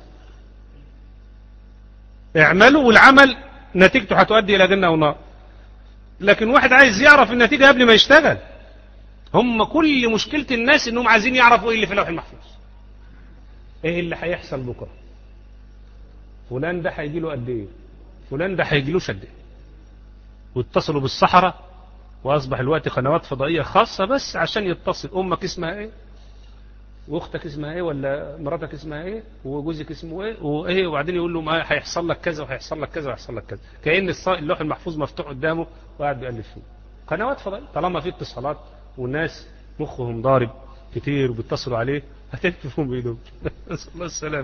اعملوا والعمل نتيجته هتؤدي إلى جنة أو نار. لكن واحد عايز يعرف النتيجة قبل ما يشتغل. هم كل مشكلة الناس إنهم عايزين يعرفوا إيه اللي في اللوح المحفوظ، إيه اللي هيحصل بكرة، فلان ده هيجي له قد إيه، فلان ده هيجي له قد إيه. واتصلوا بالصحراء وأصبح الوقت قنوات فضائية خاصة بس عشان يتصل: أمك اسمها إيه، واختك اسمها ايه، ولا مراتك اسمها ايه، وجوزك اسمه ايه، وايه، وبعدين يقول له ما هيحصل لك كذا وهيحصل لك كذا وهيحصل لك كذا، كأن اللوح المحفوظ مفتوح قدامه وقاعد بيألف فيه. قنوات فضائية طالما في اتصالات والناس مخهم ضارب كتير وبيتصلوا عليه هتكتفهم بايدهم. نسأل الله السلام.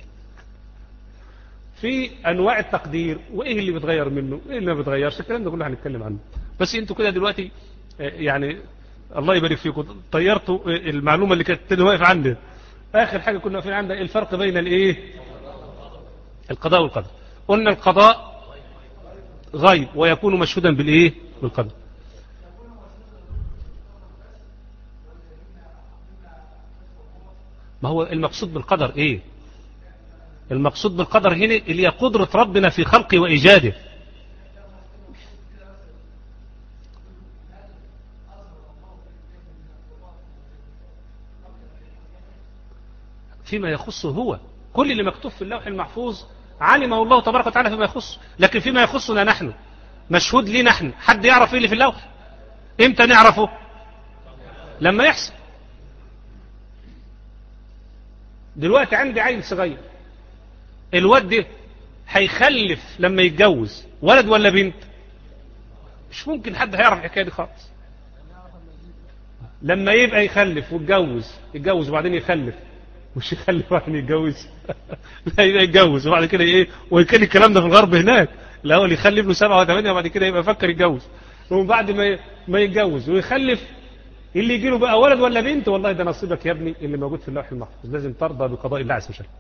في انواع التقدير وايه اللي بيتغير منه وايه اللي ما بيتغيرش، الكلام ده كله هنتكلم عنه. بس انتوا كده دلوقتي يعني الله يبارك فيكم طيرتوا المعلومة اللي كانت واقف عندنا. آخر حاجة كنا واقفين عندها الفرق بين الايه؟ القضاء والقدر. قلنا القضاء غيب ويكون مشهودا بالايه؟ بالقدر. ما هو المقصود بالقدر ايه؟ المقصود بالقدر هنا اللي هي قدرة ربنا في خلقه وإيجاده. فيما يخصه هو، كل اللي مكتوب في اللوح المحفوظ علمه الله تبارك وتعالى فيما يخصه، لكن فيما يخصنا نحن مشهود لي نحن. حد يعرف ايه اللي في اللوح؟ امتى نعرفه؟ لما يحصل. دلوقتي عندي عيل صغير، الواد ده هيخلف لما يتجوز ولد ولا بنت؟ مش ممكن حد هيعرف الحكايه دي خالص. لما يبقى يخلف ويتجوز، يتجوز وبعدين يخلف، مش يخلف واحد يتجوز. لا، يبقى يتجوز وبعد كده ايه، ويكون الكلام ده في الغرب هناك الاول يخلف له سبعة وثمانية وبعد كده يبقى يفكر يتجوز، ومن بعد ما ما يتجوز ويخلف اللي يجي له بقى ولد ولا بنت، والله ده نصيبك يا ابني اللي موجود في اللوح المحفوظ، لازم ترضى بقضاء الله عز وجل.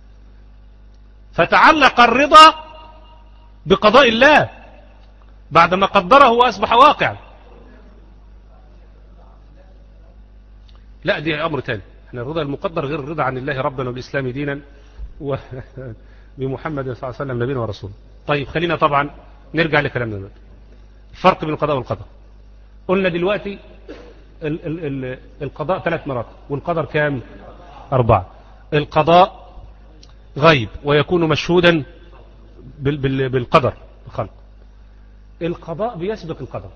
فتعلق الرضا بقضاء الله بعدما قدره وأصبح واقعا. لا، دي أمر تاني. احنا الرضا المقدر غير الرضا عن الله ربنا وبالإسلام دينا وبمحمد صلى الله عليه وسلم نبينا ورسوله. طيب خلينا طبعا نرجع لكلامنا دلوقتي. الفرق بين القضاء والقدر. قلنا دلوقتي ال ال ال القضاء ثلاث مراتب والقدر كام؟ أربعة. القضاء غيب ويكون مشهودا بال بال بالقدر الخلق. القضاء بيسبق القدر.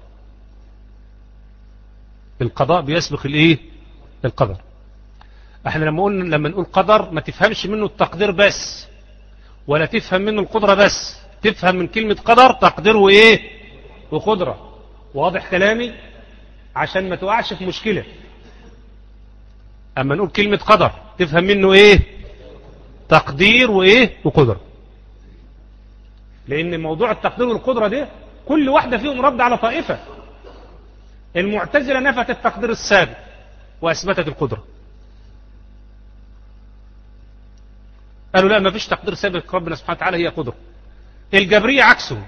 القضاء بيسبق الايه؟ القدر. احنا لما قلنا لما نقول قدر ما تفهمش منه التقدير بس، ولا تفهم منه القدرة بس، تفهم من كلمة قدر تقدير وايه؟ وقدرة. واضح كلامي؟ عشان ما تقعش في مشكلة. اما نقول كلمة قدر تفهم منه ايه؟ تقدير وايه؟ وقدرة. لان موضوع التقدير والقدرة ده كل واحدة فيهم رد على طائفة. المعتزلة نفت التقدير السابق واثبتت القدرة. قالوا لا، ما فيش تقدير سابق، ربنا سبحانه وتعالى هي قدرة. الجبرية عكسه،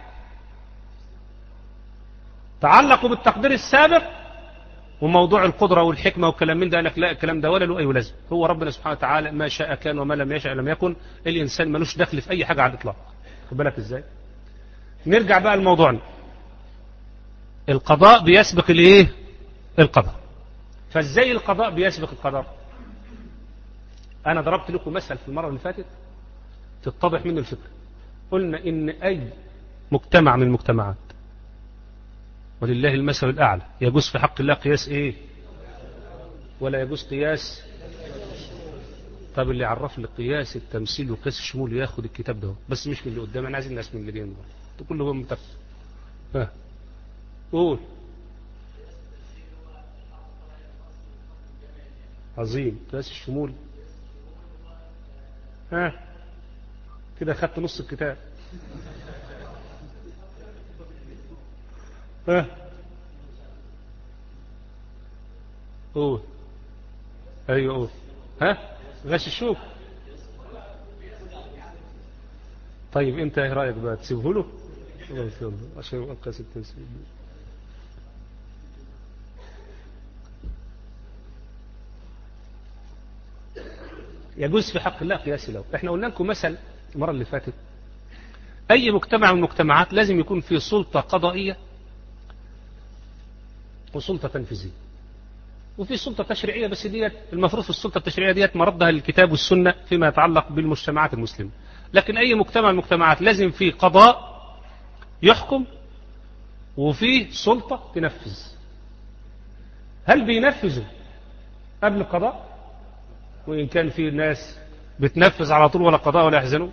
تعلقوا بالتقدير السابق، وموضوع القدرة والحكمة والكلام من ده قال لك لا، الكلام ده ولا له أي لازمة. هو ربنا سبحانه وتعالى ما شاء كان وما لم يشاء لم يكن. الإنسان ملوش دخل في أي حاجة على الإطلاق. خد بالك إزاي. نرجع بقى لموضوعنا. القضاء بيسبق الإيه؟ القدر. فإزاي القضاء بيسبق القدر؟ أنا ضربت لكم مثل في المرة اللي فاتت تتضح منه الفكرة. قلنا إن أي مجتمع من المجتمعات، ولله المثل الأعلى، يجوز في حق الله قياس إيه؟ ولا يجوز قياس. طب اللي عرف لي قياس التمثيل وقياس الشمول ياخد الكتاب ده، بس مش من اللي قدام، أنا عايز الناس من اللي جايين دول كلهم متفق. ها قول. عظيم. قياس الشمول ها كده خدت نص الكتاب. ها قول. ايوه قول. ها غش الشوك. طيب انت ايه رايك بقى، تسيبه له عشان انقاس التمثيل؟ يجوز في حق الله قياس له. احنا قلنا لكم مثل المره اللي فاتت، اي مجتمع من المجتمعات لازم يكون فيه سلطه قضائيه وسلطه تنفيذيه وفي سلطه تشريعيه، بس ديت المفروض في السلطه التشريعيه ديت مردها للكتاب والسنه فيما يتعلق بالمجتمعات المسلمه. لكن اي مجتمع من المجتمعات لازم فيه قضاء يحكم وفيه سلطه تنفذ. هل بينفذوا قبل القضاء؟ وإن كان في ناس بتنفذ على طول ولا قضاء ولا يحزنوا.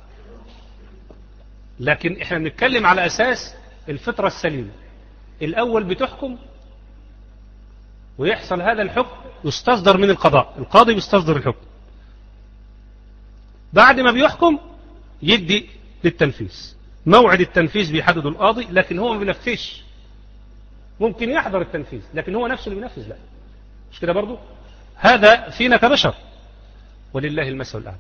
لكن احنا بنتكلم على أساس الفطرة السليمة. الأول بتحكم ويحصل هذا الحكم يستصدر من القضاء، القاضي بيستصدر الحكم. بعد ما بيحكم يدي للتنفيذ، موعد التنفيذ بيحدده القاضي، لكن هو ما بينفذش. ممكن يحضر التنفيذ لكن هو نفسه اللي بينفذ لا، مش كده برضو؟ هذا فينا كبشر، ولله المثل الأعلى.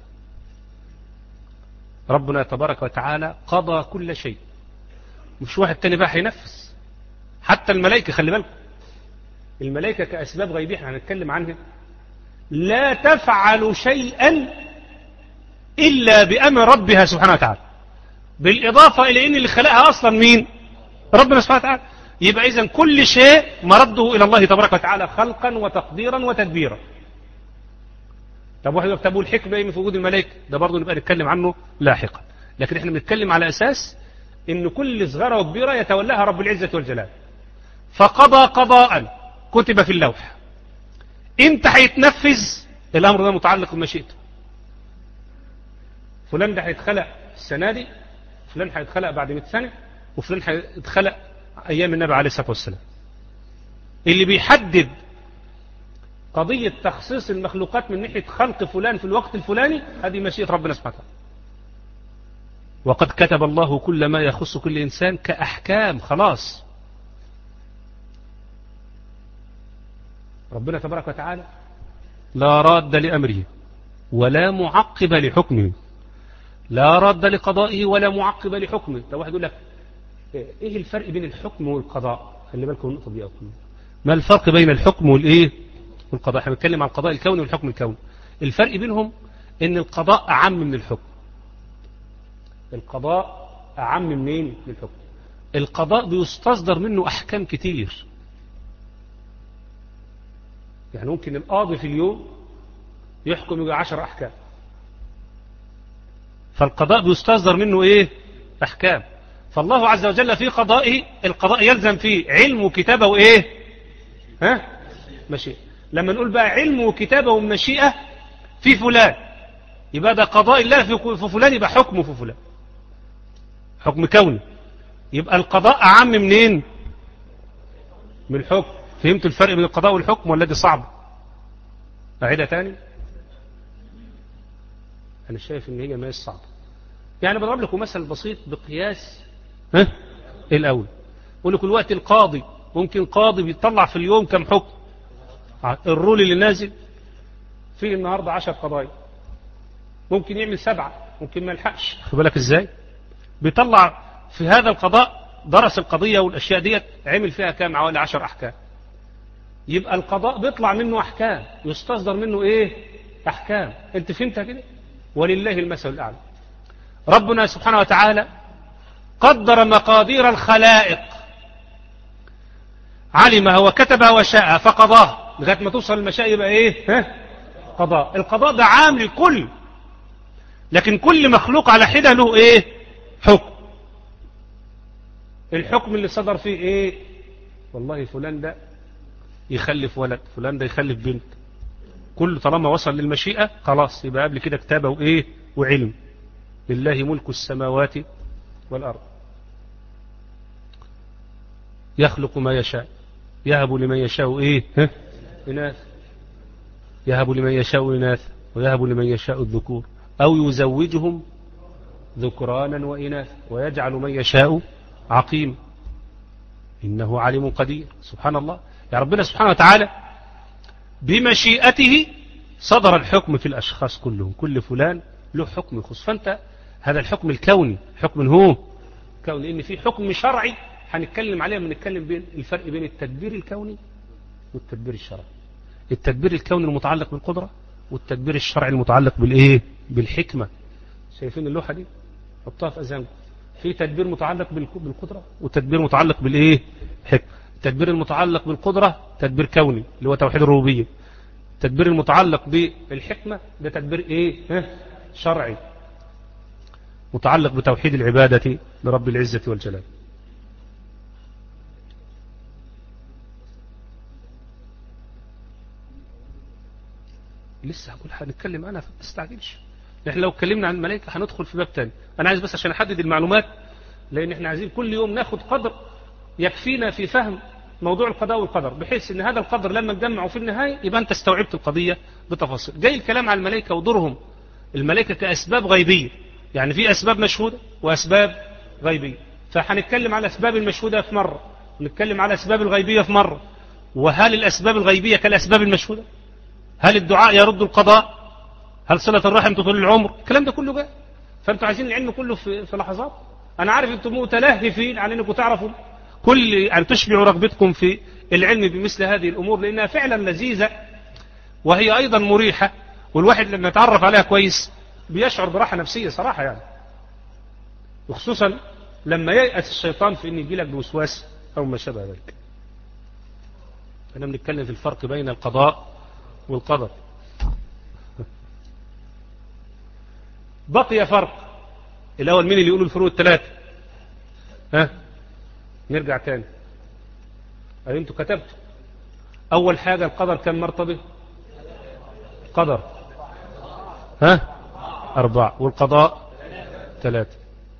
ربنا تبارك وتعالى قضى كل شيء، مش واحد تاني بقى هينفذ. حتى الملائكة خلي بالكم، الملائكة كأسباب غيبية احنا هنتكلم عنها، لا تفعل شيئا إلا بأمر ربها سبحانه وتعالى، بالإضافة إلى أن اللي خلقها أصلا مين؟ ربنا سبحانه وتعالى. يبقى إذن كل شيء مرده إلى الله تبارك وتعالى خلقا وتقديرا وتدبيرا. طب واحد يقول طب والحكمة ايه في وجود الملائكة؟ ده برضه نبقى نتكلم عنه لاحقا، لكن احنا بنتكلم على أساس إن كل صغيرة وكبيرة يتولاها رب العزة والجلال. فقضى قضاء كتب في اللوح، انت هيتنفذ الأمر ده متعلق بمشيئته. فلان ده هيتخلق السنة دي، فلان هيتخلق بعد مئة سنة، وفلان هيتخلق أيام النبي عليه الصلاة والسلام. اللي بيحدد قضية تخصيص المخلوقات من ناحية خلق فلان في الوقت الفلاني هذه مشيئة ربنا سبحانه وتعالى. وقد كتب الله كل ما يخص كل إنسان كأحكام، خلاص. ربنا تبارك وتعالى لا راد لأمره ولا معقب لحكمه، لا راد لقضائه ولا معقب لحكمه. لو واحد يقول لك ايه الفرق بين الحكم والقضاء؟ خلي بالكم النقطة دي أكتر. ما الفرق بين الحكم والايه والقضاء؟ احنا بنتكلم عن القضاء الكوني والحكم الكوني. الفرق بينهم ان القضاء اعم من الحكم. القضاء اعم منين؟ من الحكم. القضاء بيستصدر منه احكام كتير، يعني ممكن القاضي في اليوم يحكم يجي عشر احكام، فالقضاء بيستصدر منه ايه؟ احكام. فالله عز وجل في قضائه، القضاء يلزم فيه علم وكتابة وايه؟ ها؟ مشيئة. لما نقول بقى علم وكتابة ومشيئة في فلان، يبقى ده قضاء الله في فلان، يبقى حكمه في فلان حكم كوني. يبقى القضاء أعم منين؟ من الحكم. فهمتوا الفرق بين القضاء والحكم ولا دي صعب؟ أعيدها تاني. أنا شايف إن هي ما هي صعبة. يعني بضرب لكم مثل بسيط بقياس ها الأول. أقول لكم الوقت القاضي ممكن قاضي بيطلع في اليوم كم حكم؟ الرول اللي نازل فيه النهاردة عشر قضايا، ممكن يعمل سبعة، ممكن ما يلحقش. خد بالك ازاي؟ بيطلع في هذا القضاء، درس القضية والأشياء ديت، عمل فيها كام؟ حوالي عشر أحكام. يبقى القضاء بيطلع منه أحكام، يستصدر منه إيه؟ أحكام. أنت فهمتها كده؟ ولله المثل الأعلى. ربنا سبحانه وتعالى قدر مقادير الخلائق، علمها وكتبها وشاء فقضاها لغاية ما توصل المشاء، يبقى إيه؟ ها؟ قضاء. القضاء ده عام للكل، لكن كل مخلوق على حدة له إيه؟ حكم. الحكم اللي صدر فيه إيه؟ والله فلان ده يخلف ولد، فلان ده يخلف بنت، كل طالما وصل للمشيئة خلاص، يبقى قبل كده كتابة وإيه؟ وعلم. لله ملك السماوات والأرض يخلق ما يشاء، يهب لمن يشاء إيه؟ ها؟ إناث، يهب لمن يشاء إناث ويهب لمن يشاء الذكور أو يزوجهم ذكرانا وإناث ويجعل من يشاء عقيم إنه عليم قدير. سبحان الله. يا ربنا سبحانه وتعالى بمشيئته صدر الحكم في الأشخاص كلهم، كل فلان له حكم يخص. فأنت هذا الحكم الكوني، حكم هو كوني، إن في حكم شرعي هنتكلم عليه، بنتكلم بين الفرق بين التدبير الكوني والتدبير الشرعي. التدبير الكوني المتعلق بالقدرة، والتدبير الشرعي المتعلق بالإيه؟ بالحكمة. شايفين اللوحة دي؟ حطها في أذهانكم. في تدبير متعلق بالقدرة وتدبير متعلق بالإيه؟ حكمة. التدبير المتعلق بالقدرة تدبير كوني اللي هو توحيد الربوبية. التدبير المتعلق بالحكمة ده تدبير إيه؟ ها؟ شرعي متعلق بتوحيد العبادة لرب العزة والجلال. لسه هقول هنتكلم عنها، فما تستعجلش. احنا لو اتكلمنا عن الملائكة هندخل في باب تاني. انا عايز بس عشان احدد المعلومات، لان احنا عايزين كل يوم ناخد قدر يكفينا في فهم موضوع القضاء والقدر، بحيث ان هذا القدر لما نجمعه في النهاية يبقى انت استوعبت القضية بتفاصيل. جاي الكلام عن الملائكة ودورهم، الملائكة كأسباب غيبية، يعني في أسباب مشهودة وأسباب غيبية. فهنتكلم على الأسباب المشهودة في مرة، ونتكلم على الأسباب الغيبية في مرة. وهل الأسباب الغيبية كالأسباب المشهودة؟ هل الدعاء يرد القضاء؟ هل صلة الرحم تطول العمر؟ الكلام ده كله جاء. فأنتوا عايزين العلم كله في, في لحظات. أنا عارف أنتم متلهفين عن أنكم تعرفوا كل أن تشبعوا رغبتكم في العلم بمثل هذه الأمور، لأنها فعلا لذيذة وهي أيضا مريحة، والواحد لما يتعرف عليها كويس بيشعر براحة نفسية صراحة يعني. وخصوصا لما ييأس الشيطان في أن يجي لك بوسواس أو ما شابه ذلك. أنا بنتكلم في الفرق بين القضاء والقدر. بقي فرق الأول. مين اللي يقولوا الفروق الثلاثة؟ ها؟ نرجع تاني. أي أنتوا كتبتوا أول حاجة القدر كم مرتبة؟ قدر ها؟ أربعة. والقضاء ثلاثة.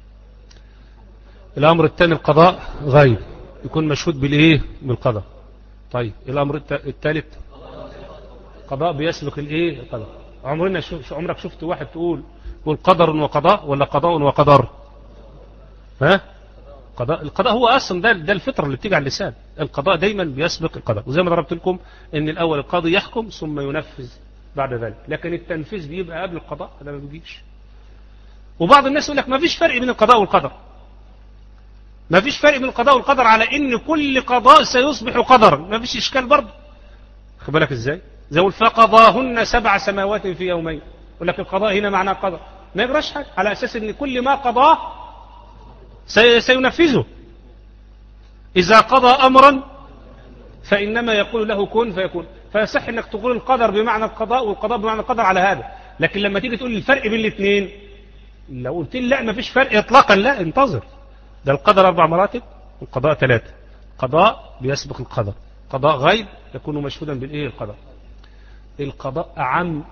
الأمر الثاني القضاء غيب، يكون مشهود بالإيه؟ بالقدر. طيب الأمر الثالث قضاء بيسبق الإيه؟ القدر. عمرنا شوف عمرك شفت واحد تقول قول قدر وقضاء ولا قضاء وقدر؟ ها؟ قضاء. القضاء هو أصلا ده, ده الفطرة اللي بتيجي على اللسان. القضاء دايما بيسبق القدر، وزي ما ضربت لكم ان الأول القاضي يحكم ثم ينفذ بعد ذلك، لكن التنفيذ بيبقى قبل القضاء، هذا ما بيجيش. وبعض الناس يقول لك ما فيش فرق بين القضاء والقدر، ما فيش فرق بين القضاء والقدر، على ان كل قضاء سيصبح قدرا، ما فيش اشكال برضه. خد بالك ازاي؟ زي فقضاهن سبع سماوات في يومين، يقول لك القضاء هنا معناه قدر، ما يجراش حاجه، على اساس ان كل ما قضاه سينفذه. إذا قضى أمرا فإنما يقول له كن فيكون. فيصح أنك تقول القدر بمعنى القضاء والقضاء بمعنى القدر على هذا. لكن لما تيجي تقول الفرق بين الاثنين، لو قلت لي لا ما فيش فرق إطلاقا، لا انتظر، ده القدر أربع مراتب والقضاء ثلاثة. قضاء بيسبق القدر، قضاء غيب يكون مشهودا بالإيه؟ القدر. القضاء أعم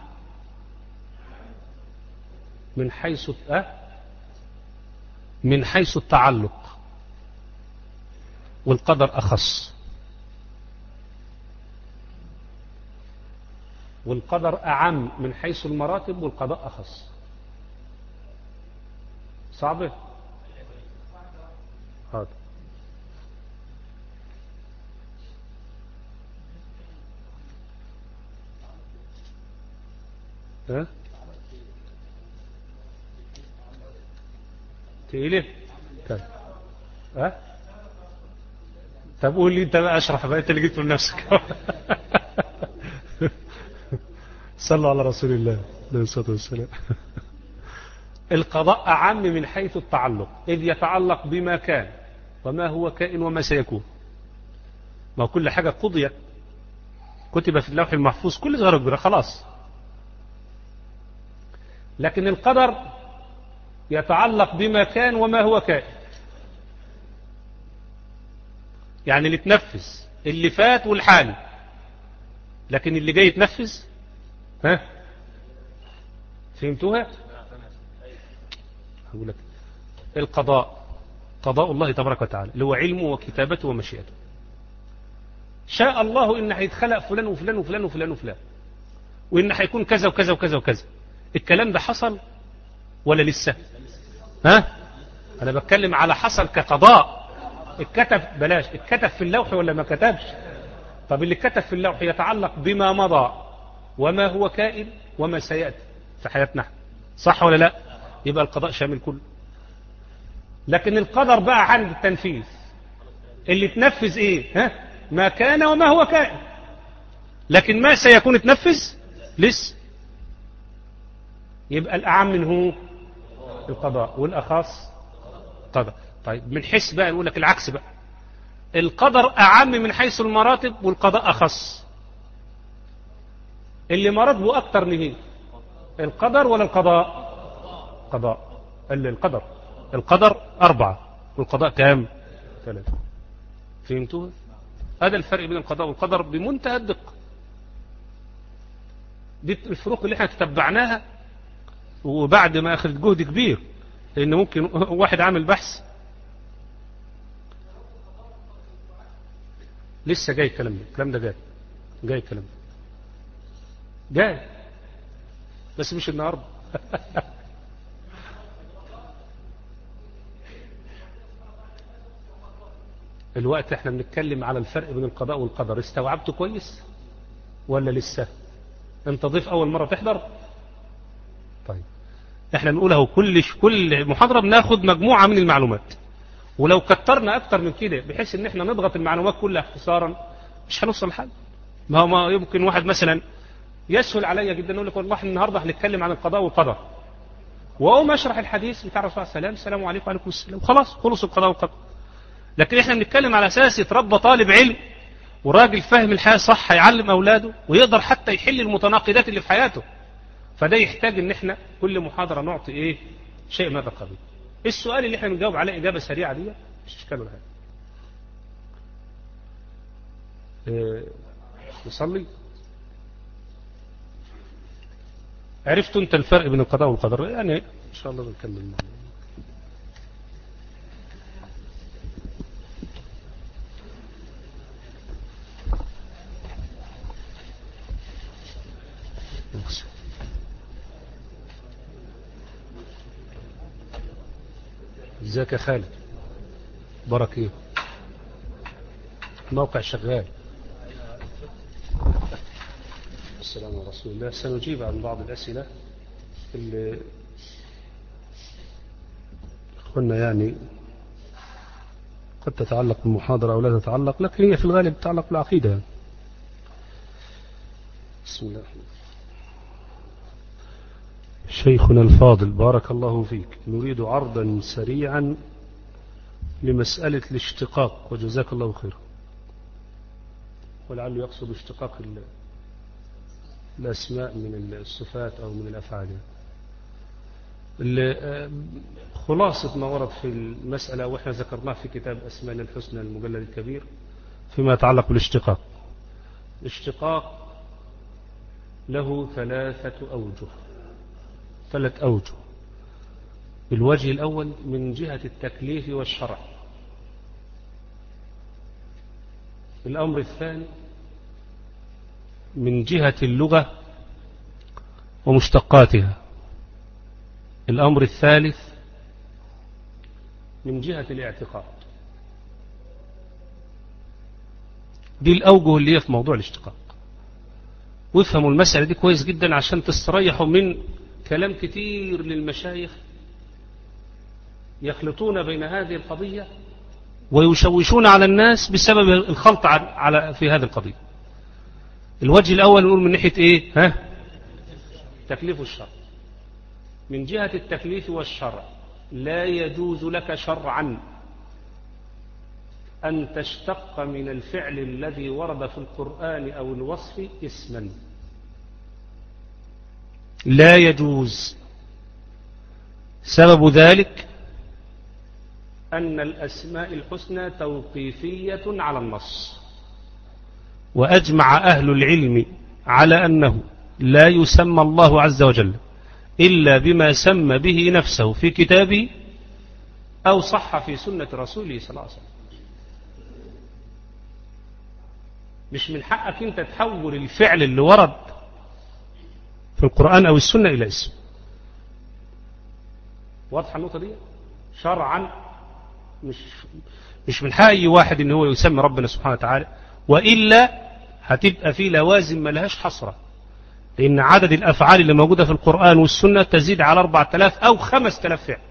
من حيث أه من حيث التعلق، والقدر أخص. والقدر أعم من حيث المراتب، والقضاء أخص. صعبة؟ هذا ها؟ تقيله. طيب ها طب قول لي انت بقى، اشرح بقى، انت اللي جيت لنفسك. صلوا على رسول الله عليه الصلاة والسلام. القضاء أعم من حيث التعلق، إذ يتعلق بما كان وما هو كائن وما سيكون. ما كل حاجة قضيت، كتب في اللوح المحفوظ، كل صغيرة كبيرة خلاص. لكن القدر يتعلق بما كان وما هو كائن، يعني اللي تنفذ اللي فات والحالي، لكن اللي جاي يتنفذ. ها فهمتوها؟ هقول لك القضاء قضاء الله تبارك وتعالى اللي هو علمه وكتابته ومشيئته. شاء الله ان هيتخلق فلان وفلان وفلان وفلان وفلان، وان هيكون كذا وكذا وكذا وكذا. الكلام ده حصل ولا لسه؟ ها انا بتكلم على حصل كقضاء. اتكتب، بلاش اتكتب في اللوح ولا ما كتبش؟ طب اللي كتب في اللوح يتعلق بما مضى وما هو كائن وما سيأتي في حياتنا، صح ولا لا؟ يبقى القضاء شامل كله. لكن القدر بقى عند التنفيذ، اللي تنفذ ايه؟ ها ما كان وما هو كائن، لكن ما سيكون تنفذ لسه. يبقى الأعم منه القضاء والأخص قضاء. طيب من حيث بقى نقول لك العكس بقى، القدر أعم من حيث المراتب والقضاء أخص. اللي مراتبه أكتر نهي القدر ولا القضاء؟ قضاء. اللي القدر القدر أربعة والقضاء كام؟ ثلاثة. فهمتوها؟ هذا الفرق بين القضاء والقدر بمنتهى الدقة. دي الفروق اللي احنا تتبعناها، وبعد ما أخذت جهد كبير، لأن ممكن واحد عامل بحث لسه جاي الكلام ده الكلام ده جاي جاي الكلام ده جاي بس مش النهارده. الوقت احنا بنتكلم على الفرق بين القضاء والقدر. استوعبته كويس ولا لسه؟ انت ضيف اول مرة تحضر. طيب احنا بنقوله كل كل محاضرة بناخد مجموعة من المعلومات، ولو كترنا اكتر من كده بحيث ان احنا نضغط المعلومات كلها اختصارا مش هنوصل لحل. ما هو ما يمكن واحد مثلا يسهل عليا جدا يقول لك والله النهارده هنتكلم عن القضاء والقدر، واقوم اشرح الحديث بتاع الرسول صلى الله عليه وسلم، السلام عليكم وعليكم السلام، خلاص خلص القضاء والقدر. لكن احنا بنتكلم على اساس يتربى طالب علم وراجل فاهم الحياه صح، هيعلم اولاده ويقدر حتى يحل المتناقضات اللي في حياته. فده يحتاج ان احنا كل محاضره نعطي ايه شيء من هذا القبيل. السؤال اللي احنا بنجاوب عليه اجابه سريعه دي مش اشكال ولا حاجه. اه نصلي. عرفت انت الفرق بين القضاء والقدر؟ يعني ان شاء الله بنكمل. ازيك يا خالد؟ بارك ايه؟ الموقع شغال. السلام على رسول الله. سنجيب عن بعض الأسئلة اللي قلنا يعني قد تتعلق بالمحاضرة أو لا تتعلق، لكن هي في الغالب تتعلق بالعقيدة. بسم الله. شيخنا الفاضل بارك الله فيك، نريد عرضا سريعا لمسألة الاشتقاق وجزاك الله خير. ولعله يقصد اشتقاق الأسماء من الصفات أو من الأفعال. خلاصة ما ورد في المسألة وإحنا ذكرناه في كتاب أسماء الحسنى المجلد الكبير فيما يتعلق بالاشتقاق. الاشتقاق له ثلاثة أوجه ثلاث أوجه. الوجه الأول من جهة التكليف والشرع. الأمر الثاني من جهة اللغة ومشتقاتها. الأمر الثالث من جهة الاعتقاد. دي الأوجه اللي هي في موضوع الاشتقاق. وافهموا المسألة دي كويس جدا عشان تستريحوا من كلام كتير للمشايخ يخلطون بين هذه القضية ويشوشون على الناس بسبب الخلط على في هذه القضية. الوجه الأول نقول من ناحية إيه؟ ها؟ تكليف الشرع. من جهة التكليف والشرع لا يجوز لك شرعا أن تشتق من الفعل الذي ورد في القرآن أو الوصف اسما، لا يجوز. سبب ذلك أن الأسماء الحسنى توقيفية على النص، وأجمع أهل العلم على أنه لا يسمى الله عز وجل إلا بما سمى به نفسه في كتابه أو صح في سنة رسوله صلى الله عليه وسلم. مش من حقك أنت تحول الفعل اللي ورد في القرآن أو السنة إلى اسم. واضحة النقطة دي؟ شرعا مش مش من حق أي واحد إن هو يسمي ربنا سبحانه وتعالى، وإلا هتبقى في لوازم ما لهاش حصرة، لأن عدد الأفعال اللي موجودة في القرآن والسنة تزيد على أربعة آلاف أو خمسة آلاف فعل.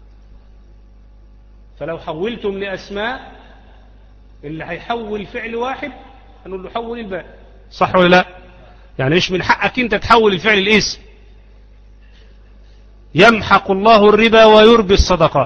فلو حولتم لأسماء اللي هيحول فعل واحد هنقول له حول الباقي، صح ولا لا؟ يعني مش من حقك أنت تحول الفعل الاسم. يمحق الله الربا ويربي الصدقات،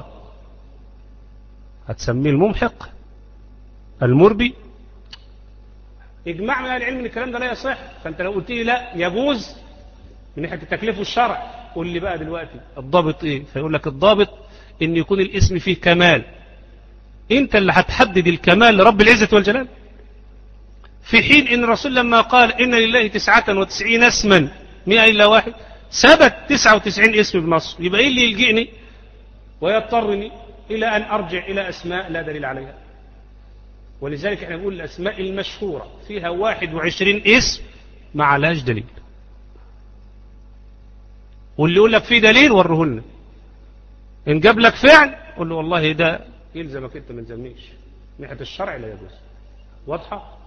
هتسميه الممحق المربي؟ اجماع من اهل العلم ان الكلام ده لا يصح. فانت لو قلت لي لا يجوز من ناحيه التكليف والشرع، قول لي بقى دلوقتي الضابط ايه؟ فيقول لك الضابط ان يكون الاسم فيه كمال. انت اللي هتحدد الكمال لرب العزه والجلال، في حين ان الرسول لما قال ان لله تسعة وتسعين اسما مئة الا واحد ثبت تسعة وتسعين اسم بنص. يبقى ايه اللي يلجئني ويضطرني الى ان ارجع الى اسماء لا دليل عليها؟ ولذلك احنا نقول الأسماء المشهورة فيها واحد وعشرين اسم ما عليهاش دليل، واللي يقول لك فيه دليل وريه لنا. إن جاب لك فعل قول له والله ده يلزمك أنت، ما تلزمنيش. ناحية الشرع لا يجوز. واضحة؟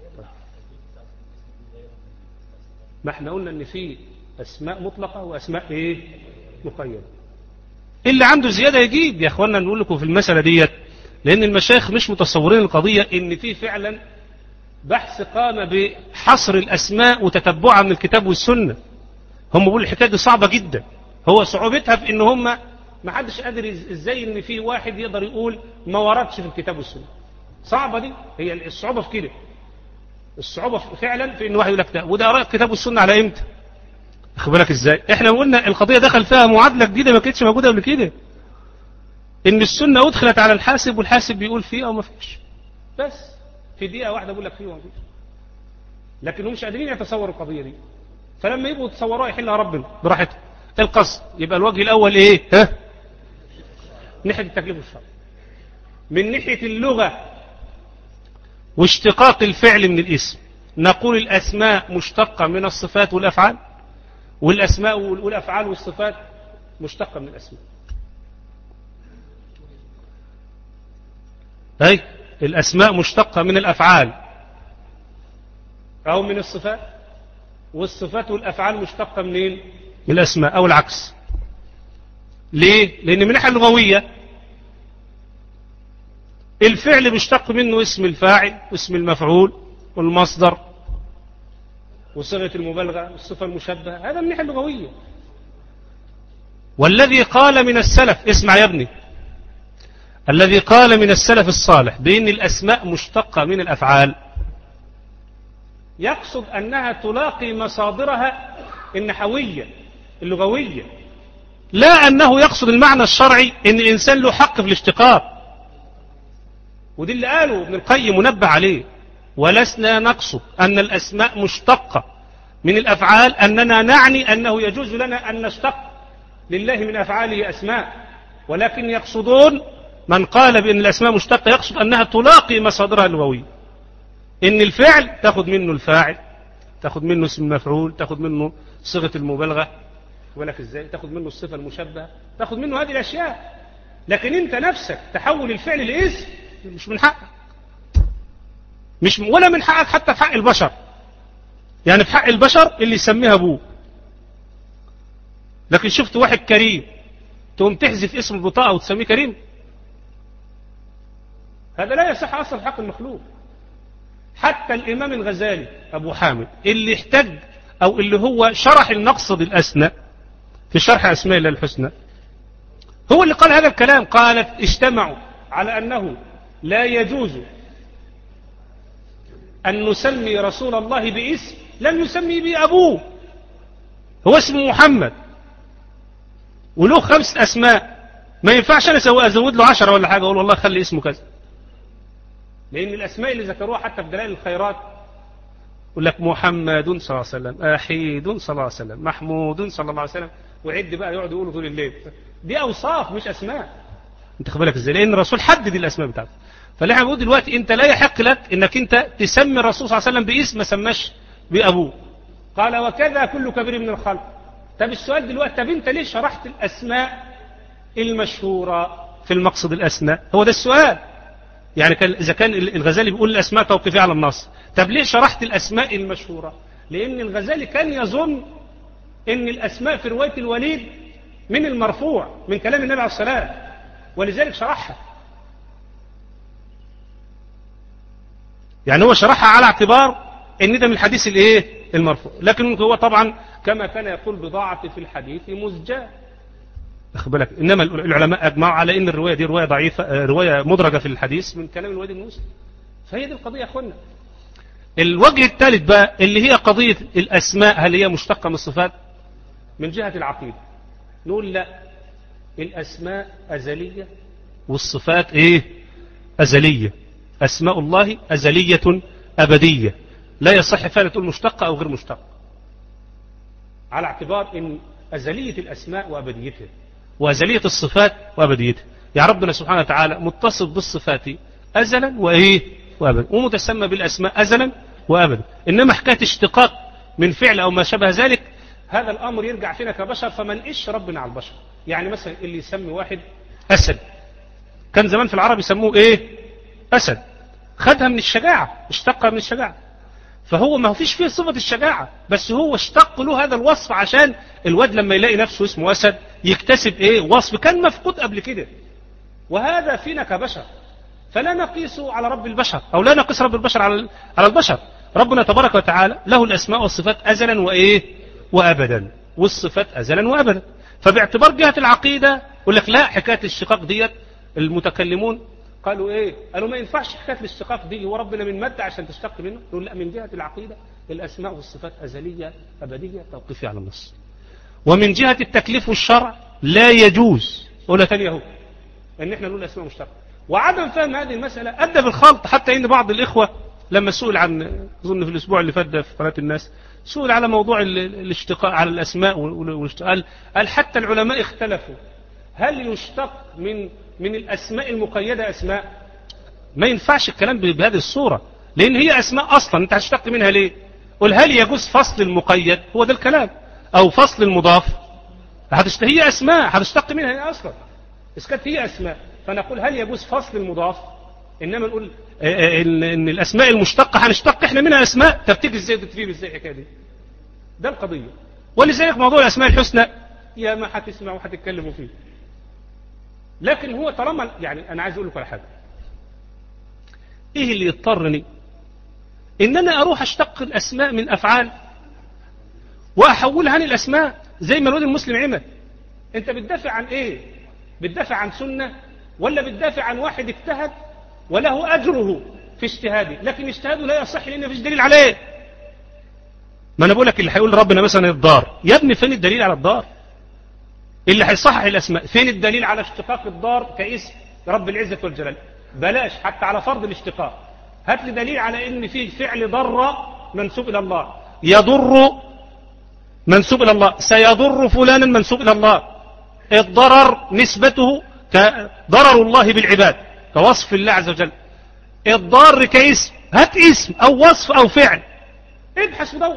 ما احنا قلنا إن في أسماء مطلقة وأسماء إيه؟ مقيدة. اللي عنده زيادة يجيب يا أخوانا. نقول لكم في المسألة ديت لأن المشايخ مش متصورين القضية إن في فعلا بحث قام بحصر الأسماء وتتبعها من الكتاب والسنة. هم بيقولوا الحكاية دي صعبة جدا. هو صعوبتها في إن هم ما حدش قادر إزاي إن في واحد يقدر يقول ما وردش في الكتاب والسنة. صعبة دي، هي الصعوبة في كده. الصعوبة فعلا في إن واحد يقول لك ده وده قرأ الكتاب والسنة على إمتى؟ أخد بالك إزاي؟ إحنا قلنا القضية دخل فيها معادلة جديدة ما كانتش موجودة قبل كده، إن السنة أدخلت على الحاسب والحاسب بيقول فيه أو ما فيش، بس في دقيقة واحدة بقول لك فيه وما فيش. لكن هم مش قادرين يتصوروا القضية دي، فلما يبقوا يتصوروها يحلها ربنا براحته. القصد يبقى الوجه الأول إيه؟ ها؟ ناحية التكليف والشرع. من ناحية اللغة واشتقاق الفعل من الاسم، نقول الأسماء مشتقة من الصفات والأفعال، والأسماء والأفعال والصفات مشتقة من الأسماء. أي الأسماء مشتقة من الأفعال أو من الصفات، والصفات والأفعال مشتقة منين؟ من الأسماء أو العكس. ليه؟ لأن من الناحية اللغوية الفعل بيشتق منه اسم الفاعل واسم المفعول والمصدر وصيغة المبالغة والصفة المشبهة، هذا من الناحية اللغوية. والذي قال من السلف، اسمع يا ابني، الذي قال من السلف الصالح بأن الأسماء مشتقة من الأفعال يقصد أنها تلاقي مصادرها النحوية اللغوية، لا أنه يقصد المعنى الشرعي أن الإنسان له حق في الاشتقاق. ودي اللي قاله ابن القيم منبه عليه. ولسنا نقصد أن الأسماء مشتقة من الأفعال أننا نعني أنه يجوز لنا أن نشتق لله من أفعاله أسماء، ولكن يقصدون من قال بأن الأسماء مشتقة يقصد أنها تلاقي مصادرها اللغوية، إن الفعل تأخذ منه الفاعل، تأخذ منه اسم المفعول، تأخذ منه صيغة المبالغة، ولك إزاي تأخذ منه الصفة المشبهة، تأخذ منه هذه الأشياء. لكن أنت نفسك تحول الفعل لاسم مش من حقك، مش ولا من حقك حتى في حق البشر. يعني في حق البشر اللي يسميها أبوه. لكن شفت واحد كريم تقوم تحذف اسم البطاقة وتسميه كريم؟ هذا لا يصح أصلا في حق المخلوق. حتى الإمام الغزالي أبو حامد اللي احتج أو اللي هو شرح المقصد الأسنى في شرح أسماء الله الحسنى، هو اللي قال هذا الكلام. قالت اجتمعوا على أنه لا يجوز أن نسمي رسول الله باسم لم يسمي به أبوه. هو اسمه محمد وله خمس أسماء، ما ينفعش أنا أزود له عشرة ولا حاجة أقول والله خلي اسمه كذا، لأن الأسماء اللي ذكروها حتى في دلائل الخيرات يقول لك محمد صلى الله عليه وسلم، أحيد صلى الله عليه وسلم، محمود صلى الله عليه وسلم، وعد بقى يقعد يقولوا طول الليل. دي أوصاف مش أسماء. أنت خد بالك إزاي؟ لأن الرسول حدد الأسماء بتاعته. فاللي احنا بنقول دلوقتي أنت لا يحق لك إنك أنت تسمي الرسول صلى الله عليه وسلم باسم ما سماش بأبوه. قال وكذا كل كبير من الخلق. طب السؤال دلوقتي، طب أنت ليه شرحت الأسماء المشهورة في المقصد الأسنى؟ هو ده السؤال. يعني كان إذا كان الغزالي بيقول الأسماء توقيفية على النص، طب ليه شرحت الأسماء المشهورة؟ لأن الغزالي كان يظن أن الأسماء في رواية الوليد من المرفوع من كلام النبي عليه الصلاة والسلام، ولذلك شرحها. يعني هو شرحها على اعتبار أن ده من الحديث الإيه المرفوع، لكن هو طبعا كما كان يقول بضاعة في الحديث مزجاة. أخذ بالك، إنما العلماء أجمعوا على أن الرواية دي رواية ضعيفة، رواية مدرجة في الحديث من كلام الوليد بن مسلم. فهي دي القضية يا أخوانا. الوجه الثالث بقى اللي هي قضية الأسماء، هل هي مشتقة من الصفات؟ من جهة العقيدة نقول لا، الأسماء أزلية والصفات إيه أزلية. أسماء الله أزلية أبدية، لا يصح فعلا تقول مشتقة أو غير مشتقة، على اعتبار أن أزلية الأسماء وأبديتها وأزلية الصفات وأبديتها. يا ربنا سبحانه وتعالى متصف بالصفات أزلا وإيه وأبدا، ومتسمى بالأسماء أزلا وأبدا. إنما حكاية اشتقاق من فعل أو ما شابه ذلك، هذا الأمر يرجع فينا كبشر، فمن إيش ربنا على البشر. يعني مثلا اللي يسمي واحد أسد، كان زمان في العرب يسموه إيه أسد، خدها من الشجاعة، اشتقها من الشجاعة. فهو ما فيش فيه صفة الشجاعة، بس هو اشتق له هذا الوصف عشان الواد لما يلاقي نفسه اسمه أسد يكتسب إيه وصف كان مفقود قبل كده. وهذا فينا كبشر، فلا نقيس على رب البشر أو لا نقيس رب البشر على على البشر. ربنا تبارك وتعالى له الأسماء والصفات أزلا وإيه وأبدا، والصفات أزلا وأبدا. فباعتبار جهة العقيدة يقول لك لا، حكاية الاشتقاق ديت المتكلمون قالوا ايه؟ قالوا ما ينفعش حكايه الاشتقاق دي، هو ربنا من مادة عشان تشتق منه؟ نقول لا، من جهة العقيدة الأسماء والصفات أزلية أبدية توقيفية على النص. ومن جهة التكليف والشرع لا يجوز، ولا تاني اهو، ان احنا نقول أسماء مشتقة. وعدم فهم هذه المسألة أدى بالخلط، حتى إن بعض الإخوة لما سئل عن، أظن في الأسبوع اللي فات في قناة الناس، سئل على موضوع الاشتقاق على الأسماء والاشتقاق، قال حتى العلماء اختلفوا هل يشتق من من الأسماء المقيدة أسماء؟ ما ينفعش الكلام بهذه الصورة، لأن هي أسماء أصلا أنت هتشتق منها ليه؟ قل هل يجوز فصل المقيد، هو ده الكلام، أو فصل المضاف؟ هتشتق هي أسماء هتشتق منها هي أصلا، إذا كانت هي أسماء فنقول هل يجوز فصل المضاف؟ إنما نقول إن الأسماء المشتقة هنشتق إحنا منها أسماء. طب تيجي إزاي تتفيب إزاي الحكاية دي؟ ده القضية. ولذلك موضوع الأسماء الحسنى يا ما هتسمعوا وهتتكلموا فيه، لكن هو طالما، يعني أنا عايز أقول لكم على حاجة، إيه اللي يضطرني إن أنا أروح أشتق الأسماء من أفعال وأحولها للأسماء زي ما الواد المسلم عمل؟ أنت بتدافع عن إيه؟ بتدافع عن سنة ولا بتدافع عن واحد اجتهد وله أجره في اجتهاده، لكن اجتهاده لا يصح لأن مفيش دليل عليه؟ ما أنا بقول لك اللي هيقول ربنا مثلا الدار، يا ابني فين الدليل على الدار؟ اللي هيصحح الأسماء فين الدليل على اشتقاق الدار كاسم رب العزة والجلال؟ بلاش حتى على فرض الاشتقاق، هات لي دليل على ان فيه فعل ضر منسوب الى الله، يضر منسوب الى الله، سيضر فلانا منسوب الى الله. الضرر نسبته كضرر الله بالعباد كوصف الله عز وجل. الضار كاسم، هات اسم او وصف او فعل، ابحث ودور.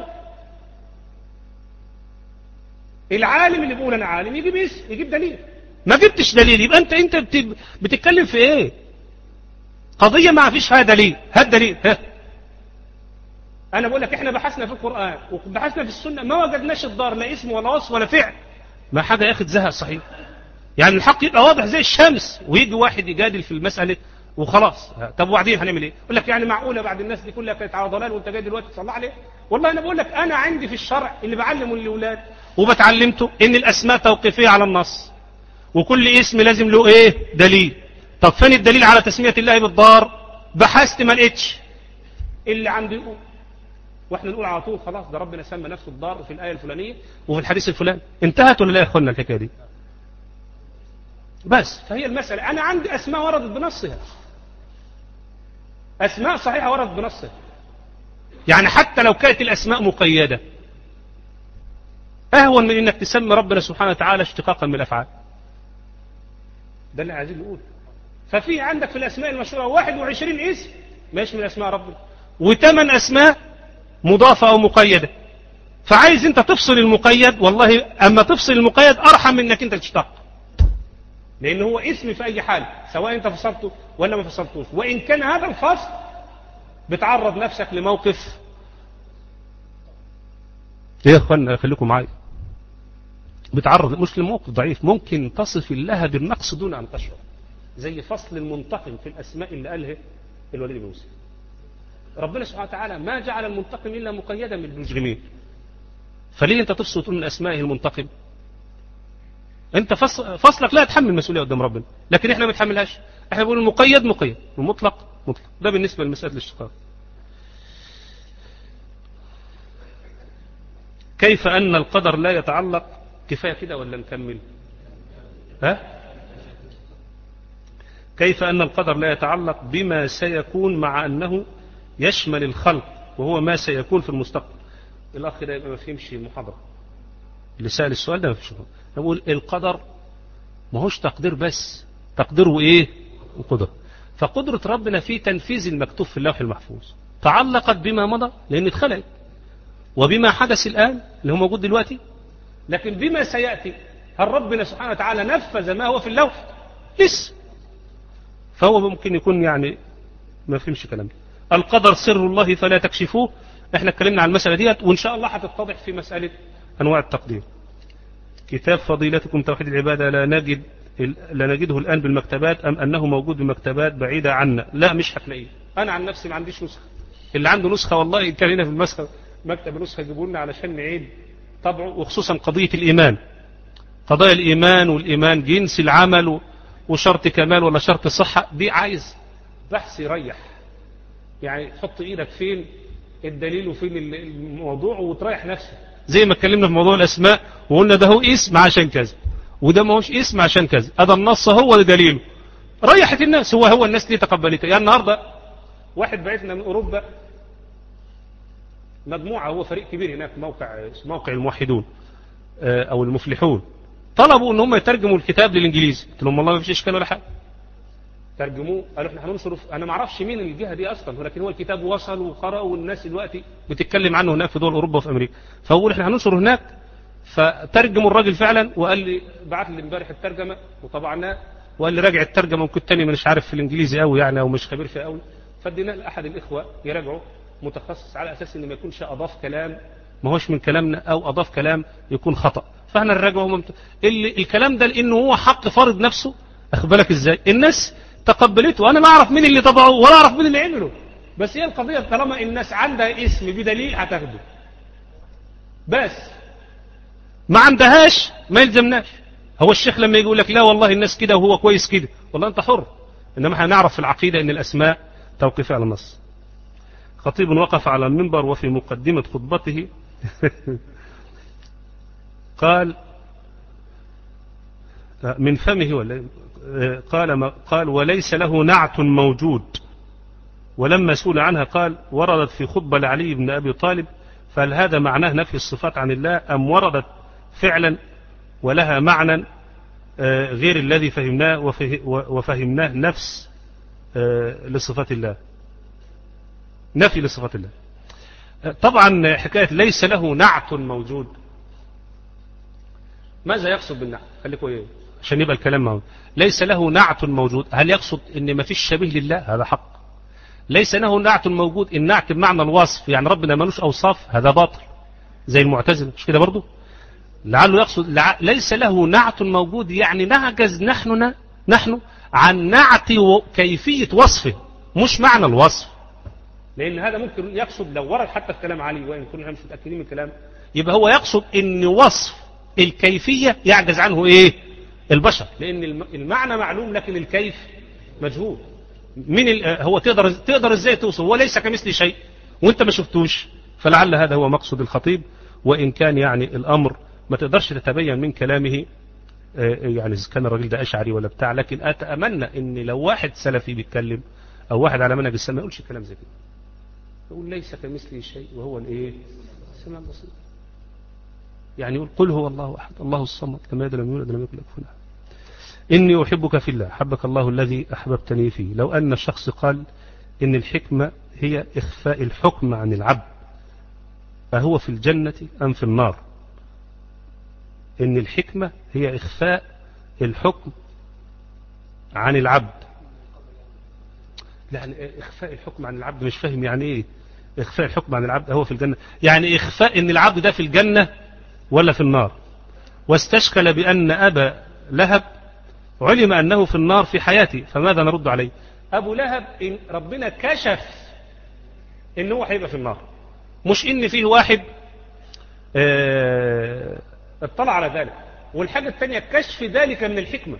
العالم اللي بيقول انا عالم يجيب اسم، يجيب دليل. ما جبتش دليل يبقى انت انت بتتكلم في ايه؟ قضية ما فيش هذا دليل، هات دليل. ها. انا بقول لك احنا بحثنا في القرآن وبحثنا في السنة ما وجدناش الضار لا اسم ولا وصف ولا فعل. ما حاجة يا اخي تزهق صحيح. يعني الحق يبقى واضح زي الشمس، ويجي واحد يجادل في المسألة وخلاص. طب وبعدين هنعمل ايه؟ يقول لك يعني معقولة بعد الناس دي كلها كانت على ضلال وانت جاي دلوقتي تصلح عليه؟ والله انا بقول لك انا عندي في الشرع اللي بعلمه للاولاد وبتعلمته ان الاسماء توقيفية على النص، وكل اسم لازم له ايه؟ دليل. طب فين الدليل على تسمية الله بالضار؟ بحثت ما لقيتش. اللي عندي يقول، واحنا نقول على طول خلاص ده ربنا سمى نفسه الضار في الآية الفلانية وفي الحديث الفلاني. انتهت ولا لا يا اخوانا الحكاية دي؟ بس فهي المسألة أنا عندي أسماء وردت بنصها، أسماء صحيحة وردت بنصها، يعني حتى لو كانت الأسماء مقيدة أهون من إنك تسمي ربنا سبحانه وتعالى اشتقاقا من الأفعال. ده اللي عايزين نقول. ففي عندك في الأسماء المشهورة واحد وعشرين اسم ماشي من أسماء ربنا، وثمان أسماء مضافة أو مقيدة. فعايز أنت تفصل المقيد، والله أما تفصل المقيد أرحم من إنك أنت تشتق، لأن هو اسم في أي حال سواء أنت فصلته ولا ما فصلتوش. وإن كان هذا الفصل بتعرض نفسك لموقف. إيه يا أخوانا خليكم معايا، بتعرض مش لموقف ضعيف، ممكن تصف الله بالنقص دون أن تشعر، زي فصل المنتقم في الأسماء اللي قالها الوليد بن مسلم. ربنا سبحانه وتعالى ما جعل المنتقم إلا مقيدا من المجرمين، فليه أنت تفصل وتقول من أسمائه المنتقم؟ أنت فصل فصلك لا تحمل مسؤولية قدام ربنا، لكن إحنا ما نتحملهاش. إحنا بنقول المقيد مقيد والمطلق مطلق. ده بالنسبة لمسألة الاشتقاق. كيف أن القدر لا يتعلق؟ كفاية كده ولا نكمل؟ ها؟ كيف أن القدر لا يتعلق بما سيكون مع أنه يشمل الخلق وهو ما سيكون في المستقبل؟ الأخ ده يبقى ما فهمش المحاضرة اللي سأل السؤال ده. ما فهمش. نقول القدر ما هوش تقدير بس، تقديره إيه؟ وقدر. فقدرة ربنا في تنفيذ المكتوب في اللوح المحفوظ تعلقت بما مضى لأن اتخلق، وبما حدث الآن اللي هو موجود دلوقتي، لكن بما سيأتي هل ربنا سبحانه وتعالى نفذ ما هو في اللوح؟ لسه. فهو ممكن يكون يعني ما فهمش كلامه. القدر سر الله فلا تكشفوه. احنا اتكلمنا عن المسألة ديت، وإن شاء الله هتتضح في مسألة أنواع التقدير. كتاب فضيلتكم توحيد العبادة لا نجد لا نجده الآن بالمكتبات أم أنه موجود بمكتبات بعيدة عنا؟ لا مش هتلاقيه. أنا عن نفسي ما عنديش نسخة. اللي عنده نسخة والله كان هنا في المسخة مكتب نسخة يجيبوا لنا علشان نعيد طبعه، وخصوصا قضية الإيمان، قضايا الإيمان والإيمان جنس العمل وشرط كمال ولا شرط صحة، دي عايز بحث يريح. يعني تحط إيدك فين الدليل وفين الموضوع وتريح نفسك، زي ما اتكلمنا في موضوع الأسماء وقلنا ده هو اسم عشان كذا وده ما هوش اسم عشان كذا، هذا النص هو دليله. ريحت الناس. هو هو الناس ليه تقبلته؟ يعني النهارده واحد بعثنا من أوروبا مجموعة، هو فريق كبير هناك موقع موقع الموحدون أو المفلحون، طلبوا ان هم يترجموا الكتاب للإنجليزي. قلت لهم والله ما فيش إشكال ولا حاجة، ترجموه. قالوا احنا هننشره. انا ما اعرفش مين الجهه دي اصلا، ولكن هو الكتاب وصل وقرأوا والناس دلوقتي بتتكلم عنه هناك في دول اوروبا وفي امريكا. فاقول احنا هننشره هناك. فترجموا الراجل فعلا، وقال لي بعت لي امبارح الترجمه وطبعناه، وقال لي راجع الترجمه، ممكن تاني مش عارف في الانجليزي قوي يعني او مش خبير فيه قوي، فاديناه لاحد الاخوه يراجعه متخصص، على اساس ان ما يكونش اضاف كلام ما هوش من كلامنا او اضاف كلام يكون خطأ. فاحنا نراجعه ممت... اللي الكلام ده لانه هو حق فرض نفسه. اخبرك ازاي الناس تقبلته؟ انا ما اعرف مين اللي طبعه ولا اعرف مين اللي عمله، بس هي القضيه طالما الناس عندها اسم بدليل هتاخده، بس ما عندهاش ما يلزمناش. هو الشيخ لما يجي يقول لك لا والله الناس كده وهو كويس كده، والله انت حر، انما هنعرف في العقيده ان الاسماء توقيفيه على النص. خطيب وقف على المنبر وفي مقدمه خطبته قال من فمه ولا قال قال وليس له نعت موجود. ولما سئل عنها قال وردت في خطبة لعلي بن أبي طالب، فهل هذا معناه نفي الصفات عن الله أم وردت فعلا ولها معنى غير الذي فهمناه وفهمناه نفس لصفات الله، نفي لصفات الله. طبعا حكاية ليس له نعت موجود، ماذا يقصد بالنعت؟ خليكم ايه عشان يبقى الكلام معه. ليس له نعت موجود، هل يقصد ان ما فيش شبيه لله؟ هذا حق. ليس له نعت موجود، النعت بمعنى الوصف، يعني ربنا ملوش اوصاف، هذا باطل زي المعتزله، مش كده برضه؟ لعله يقصد لع... ليس له نعت موجود، يعني نعجز نحن نحن عن نعت كيفية وصفه مش معنى الوصف، لأن هذا ممكن يقصد لو ورد حتى في كلام علي وإن كنا مش متأكدين من الكلام، يبقى هو يقصد إن وصف الكيفية يعجز عنه إيه البشر، لأن المعنى معلوم لكن الكيف مجهول. من ال... هو تقدر تقدر إزاي توصف؟ هو ليس كمثل شيء وأنت ما شفتوش. فلعل هذا هو مقصد الخطيب، وإن كان يعني الأمر ما تقدرش تتبين من كلامه يعني إذا كان الراجل ده أشعري ولا بتاع، لكن أتأمنى إن لو واحد سلفي بيتكلم أو واحد على منهج السلف ما يقولش كلام زي كده، يقول ليس كمثله شيء وهو الإيه السميع البصير. يعني يقول قل هو الله أحد الله الصمد لم يلد ولم يولد ولم يكن له كفوا أحد. إني أحبك في الله حبك الله الذي أحببتني فيه. لو أن الشخص قال إن الحكمة هي إخفاء الحكم عن العبد، أهو في الجنة أم في النار؟ إن الحكمة هي إخفاء الحكم عن العبد، يعني إخفاء الحكم عن العبد مش فاهم يعني إيه إخفاء الحكم عن العبد هو في الجنة، يعني إخفاء إن العبد ده في الجنة ولا في النار. واستشكل بأن أبا لهب علم أنه في النار في حياته، فماذا نرد عليه؟ أبو لهب إن ربنا كشف إن هو هيبقى في النار، مش إن فيه واحد اه اطلع على ذلك. والحاجة الثانية كشف ذلك من الحكمة،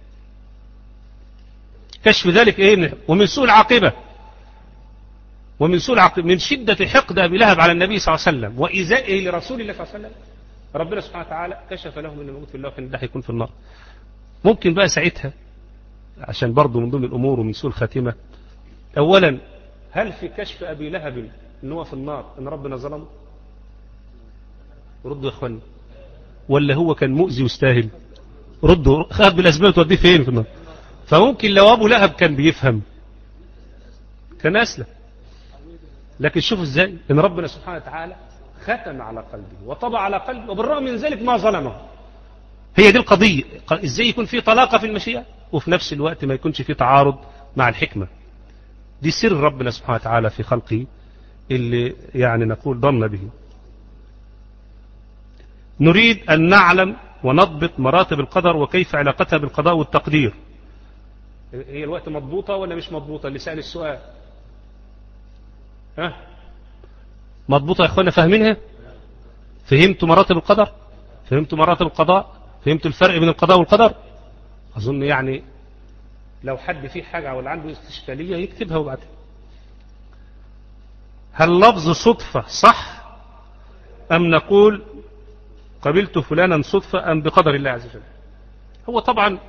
كشف ذلك إيه ومن سوء العاقبة، ومن سوء العاقبة من شدة حقد أبي لهب على النبي صلى الله عليه وسلم وإيذائه لرسول الله صلى الله عليه وسلم، ربنا سبحانه وتعالى كشف له من الموجود في الله وكان ده هيكون في النار. ممكن بقى ساعتها عشان برضه من ضمن الأمور ومن سوء الخاتمة، أولا هل في كشف أبي لهب إن هو في النار إن ربنا ظلمه؟ ردوا يا إخواني، ولا هو كان مؤذي وستاهل؟ ردوا، خذ بالأسباب توديه فين في النار. فممكن لو أبو لهب كان بيفهم كان أسلم، لكن شوفوا إزاي إن ربنا سبحانه وتعالى ختم على قلبه وطبع على قلبه وبالرغم من ذلك ما ظلمه. هي دي القضية، إزاي يكون في طلاقة في المشيئة وفي نفس الوقت ما يكونش في تعارض مع الحكمة. دي سر ربنا سبحانه وتعالى في خلقه اللي يعني نقول ضمن به. نريد أن نعلم ونضبط مراتب القدر وكيف علاقتها بالقضاء والتقدير. هي الوقت مضبوطة ولا مش مضبوطة اللي سأل السؤال؟ ها مضبوطة يا أخوانا؟ فاهمينها؟ فهمتوا مراتب القدر؟ فهمتوا مراتب القضاء؟ فهمتوا الفرق بين القضاء والقدر؟ أظن يعني لو حد فيه حاجة ولا عنده استشكالية يكتبها وبعدها. هل لفظ صدفة صح أم نقول قبلت فلانا صدفة أم بقدر الله عز وجل؟ هو طبعا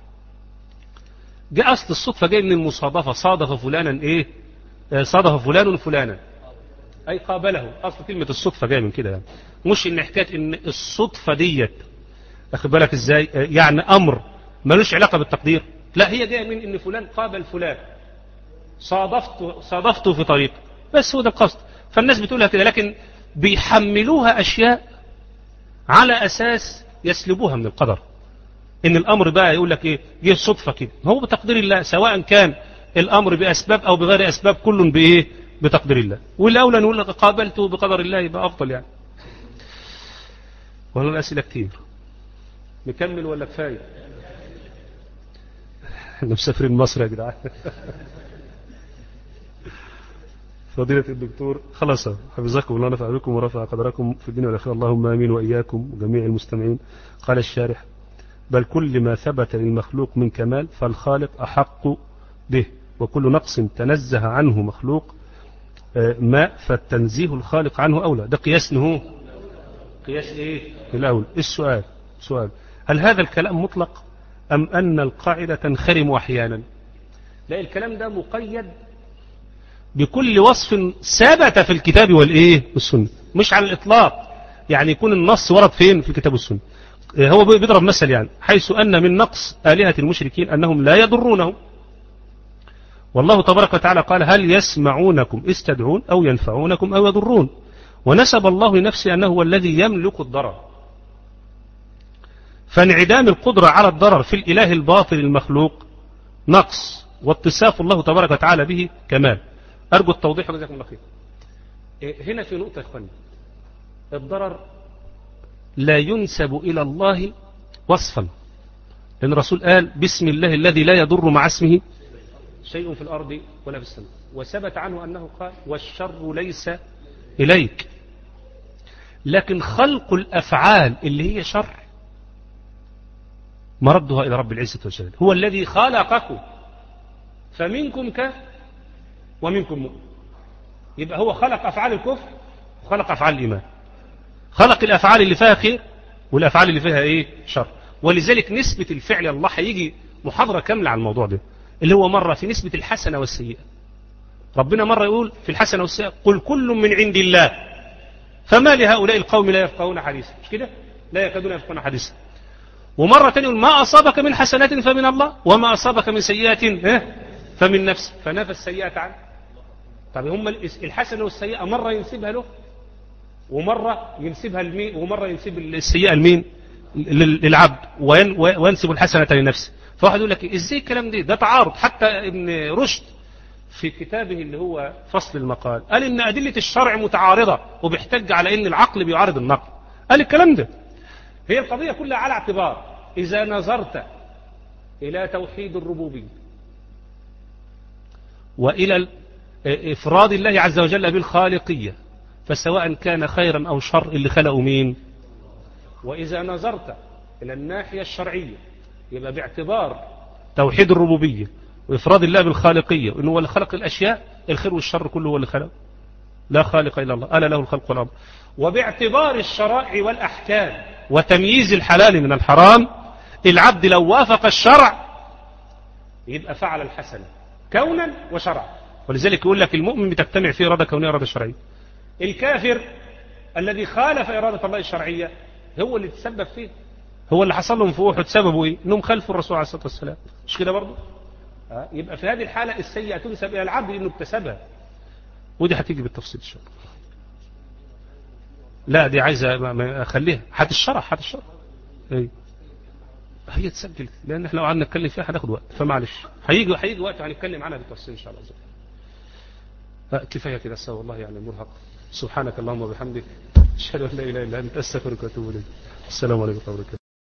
جاء أصل الصدفة جاي من المصادفة، صادف فلانا إيه صادف فلان فلانا أي قابله. أصل كلمة الصدفة جاي من كده يعني. مش إن حكاية إن الصدفة ديت أخذ بالك إزاي يعني أمر ملوش علاقة بالتقدير، لا هي جاية من إن فلان قابل فلان صادفته صادفته في طريق، بس هو ده القصد. فالناس بتقولها كده، لكن بيحملوها أشياء على أساس يسلبوها من القدر. إن الأمر بقى يقول لك إيه جه صدفة كده، هو بتقدير الله، سواء كان الأمر بأسباب أو بغير أسباب كل بإيه بتقدير الله. والأولى نقول لك قابلته بقدر الله يبقى أفضل يعني. وهنا الأسئلة كتير، نكمل ولا كفاية؟ احنا مسافرين مصر يا جدعان. فضيلة الدكتور خلاص حفظكم الله ونفع بكم ورفع قدركم في الدنيا والآخرة، اللهم آمين وإياكم وجميع المستمعين. قال الشارح: بل كل ما ثبت للمخلوق من كمال فالخالق أحق به، وكل نقص تنزه عنه مخلوق ما فالتنزيه الخالق عنه أولى. ده قياس نهو قياس إيه الأول. السؤال سؤال هل هذا الكلام مطلق أم أن القاعدة تنخرم أحيانا؟ لا، الكلام ده مقيد بكل وصف ثبت في الكتاب والإيه والسنة، مش على الإطلاق. يعني يكون النص ورد فين في الكتاب والسنة. هو بيضرب مثل يعني حيث أن من نقص آلهة المشركين أنهم لا يضرونهم، والله تبارك وتعالى قال: هل يسمعونكم استدعون أو ينفعونكم أو يضرون. ونسب الله لنفسه أنه هو الذي يملك الضرر. فانعدام القدرة على الضرر في الإله الباطل المخلوق نقص، واتصاف الله تبارك وتعالى به كمال. أرجو التوضيح وجزاكم الله خير. هنا في نقطة يا إخواني، الضرر لا ينسب إلى الله وصفا، لأن الرسول قال بسم الله الذي لا يضر مع اسمه شيء في الأرض ولا في السماء، وثبت عنه أنه قال والشر ليس إليك. لكن خلق الأفعال اللي هي شر مردها إلى رب العزة والجلال، هو الذي خلقكم فمنكم كافر ومنكم مؤمن. يبقى هو خلق أفعال الكفر وخلق أفعال الإيمان، خلق الأفعال اللي فيها خير والأفعال اللي فيها إيه شر. ولذلك نسبة الفعل الله هيجي محاضرة كاملة على الموضوع ده، اللي هو مرة في نسبة الحسنة والسيئة. ربنا مرة يقول في الحسنة والسيئة قل كل من عند الله فما لهؤلاء القوم لا يفقهون حديثا، مش كده؟ لا يكادون يفقهون حديثا. ومرة تانية يقول ما أصابك من حسنات فمن الله وما أصابك من سيئات فمن نفسك، فنفى السيئة عنه. طب هم الحسنة والسيئة مرة ينسبها له ومرة ينسبها لمين، ومرة ينسب السيئة لمين؟ للعبد، وينسب الحسنة لنفسه. فواحد يقول لك ازاي الكلام ده؟ ده تعارض. حتى ابن رشد في كتابه اللي هو فصل المقال قال ان أدلة الشرع متعارضة وبيحتج على ان العقل بيعارض النقل. قال الكلام ده. هي القضية كلها على اعتبار إذا نظرت إلى توحيد الربوبية وإلى إفراد الله عز وجل بالخالقية، فسواء كان خيرا أو شر اللي خلقوا مين. وإذا نظرت إلى الناحية الشرعية يبقى باعتبار توحيد الربوبية وإفراد الله بالخالقية وإنه هو اللي خلق الأشياء، الخير والشر كله هو اللي خلق، لا خالق إلا الله، ألا له الخلق والأمر. وباعتبار الشرائع والأحكام وتمييز الحلال من الحرام، العبد لو وافق الشرع يبقى فعل الحسنة كونا وشرعا. ولذلك يقول لك المؤمن بتجتمع فيه إرادة كونية إرادة شرعية. الكافر الذي خالف إرادة الله الشرعية هو اللي تسبب فيه، هو اللي حصل لهم في أحد سببه إيه؟ إنهم خالفوا الرسول عليه الصلاة والسلام، مش كده برضه؟ أه؟ يبقى في هذه الحالة السيئة تنسب إلى العبد إنه اكتسبها، ودي هتيجي بالتفصيل إن شاء الله. لا دي عايزة أخليها هتشرح هتشرح إيه؟ هي تسجل، لأن إحنا لو قعدنا نتكلم فيها هناخد وقت، فمعلش هيجي هيجي وقت هنتكلم عنها بالتفصيل إن شاء الله. كفاية كده سوا والله يعني مرهق. سبحانك اللهم وبحمدك أشهد أن لا إله إلا أنت أستغفرك وأتوب إليك. السلام عليكم ورحمة الله وبركاته.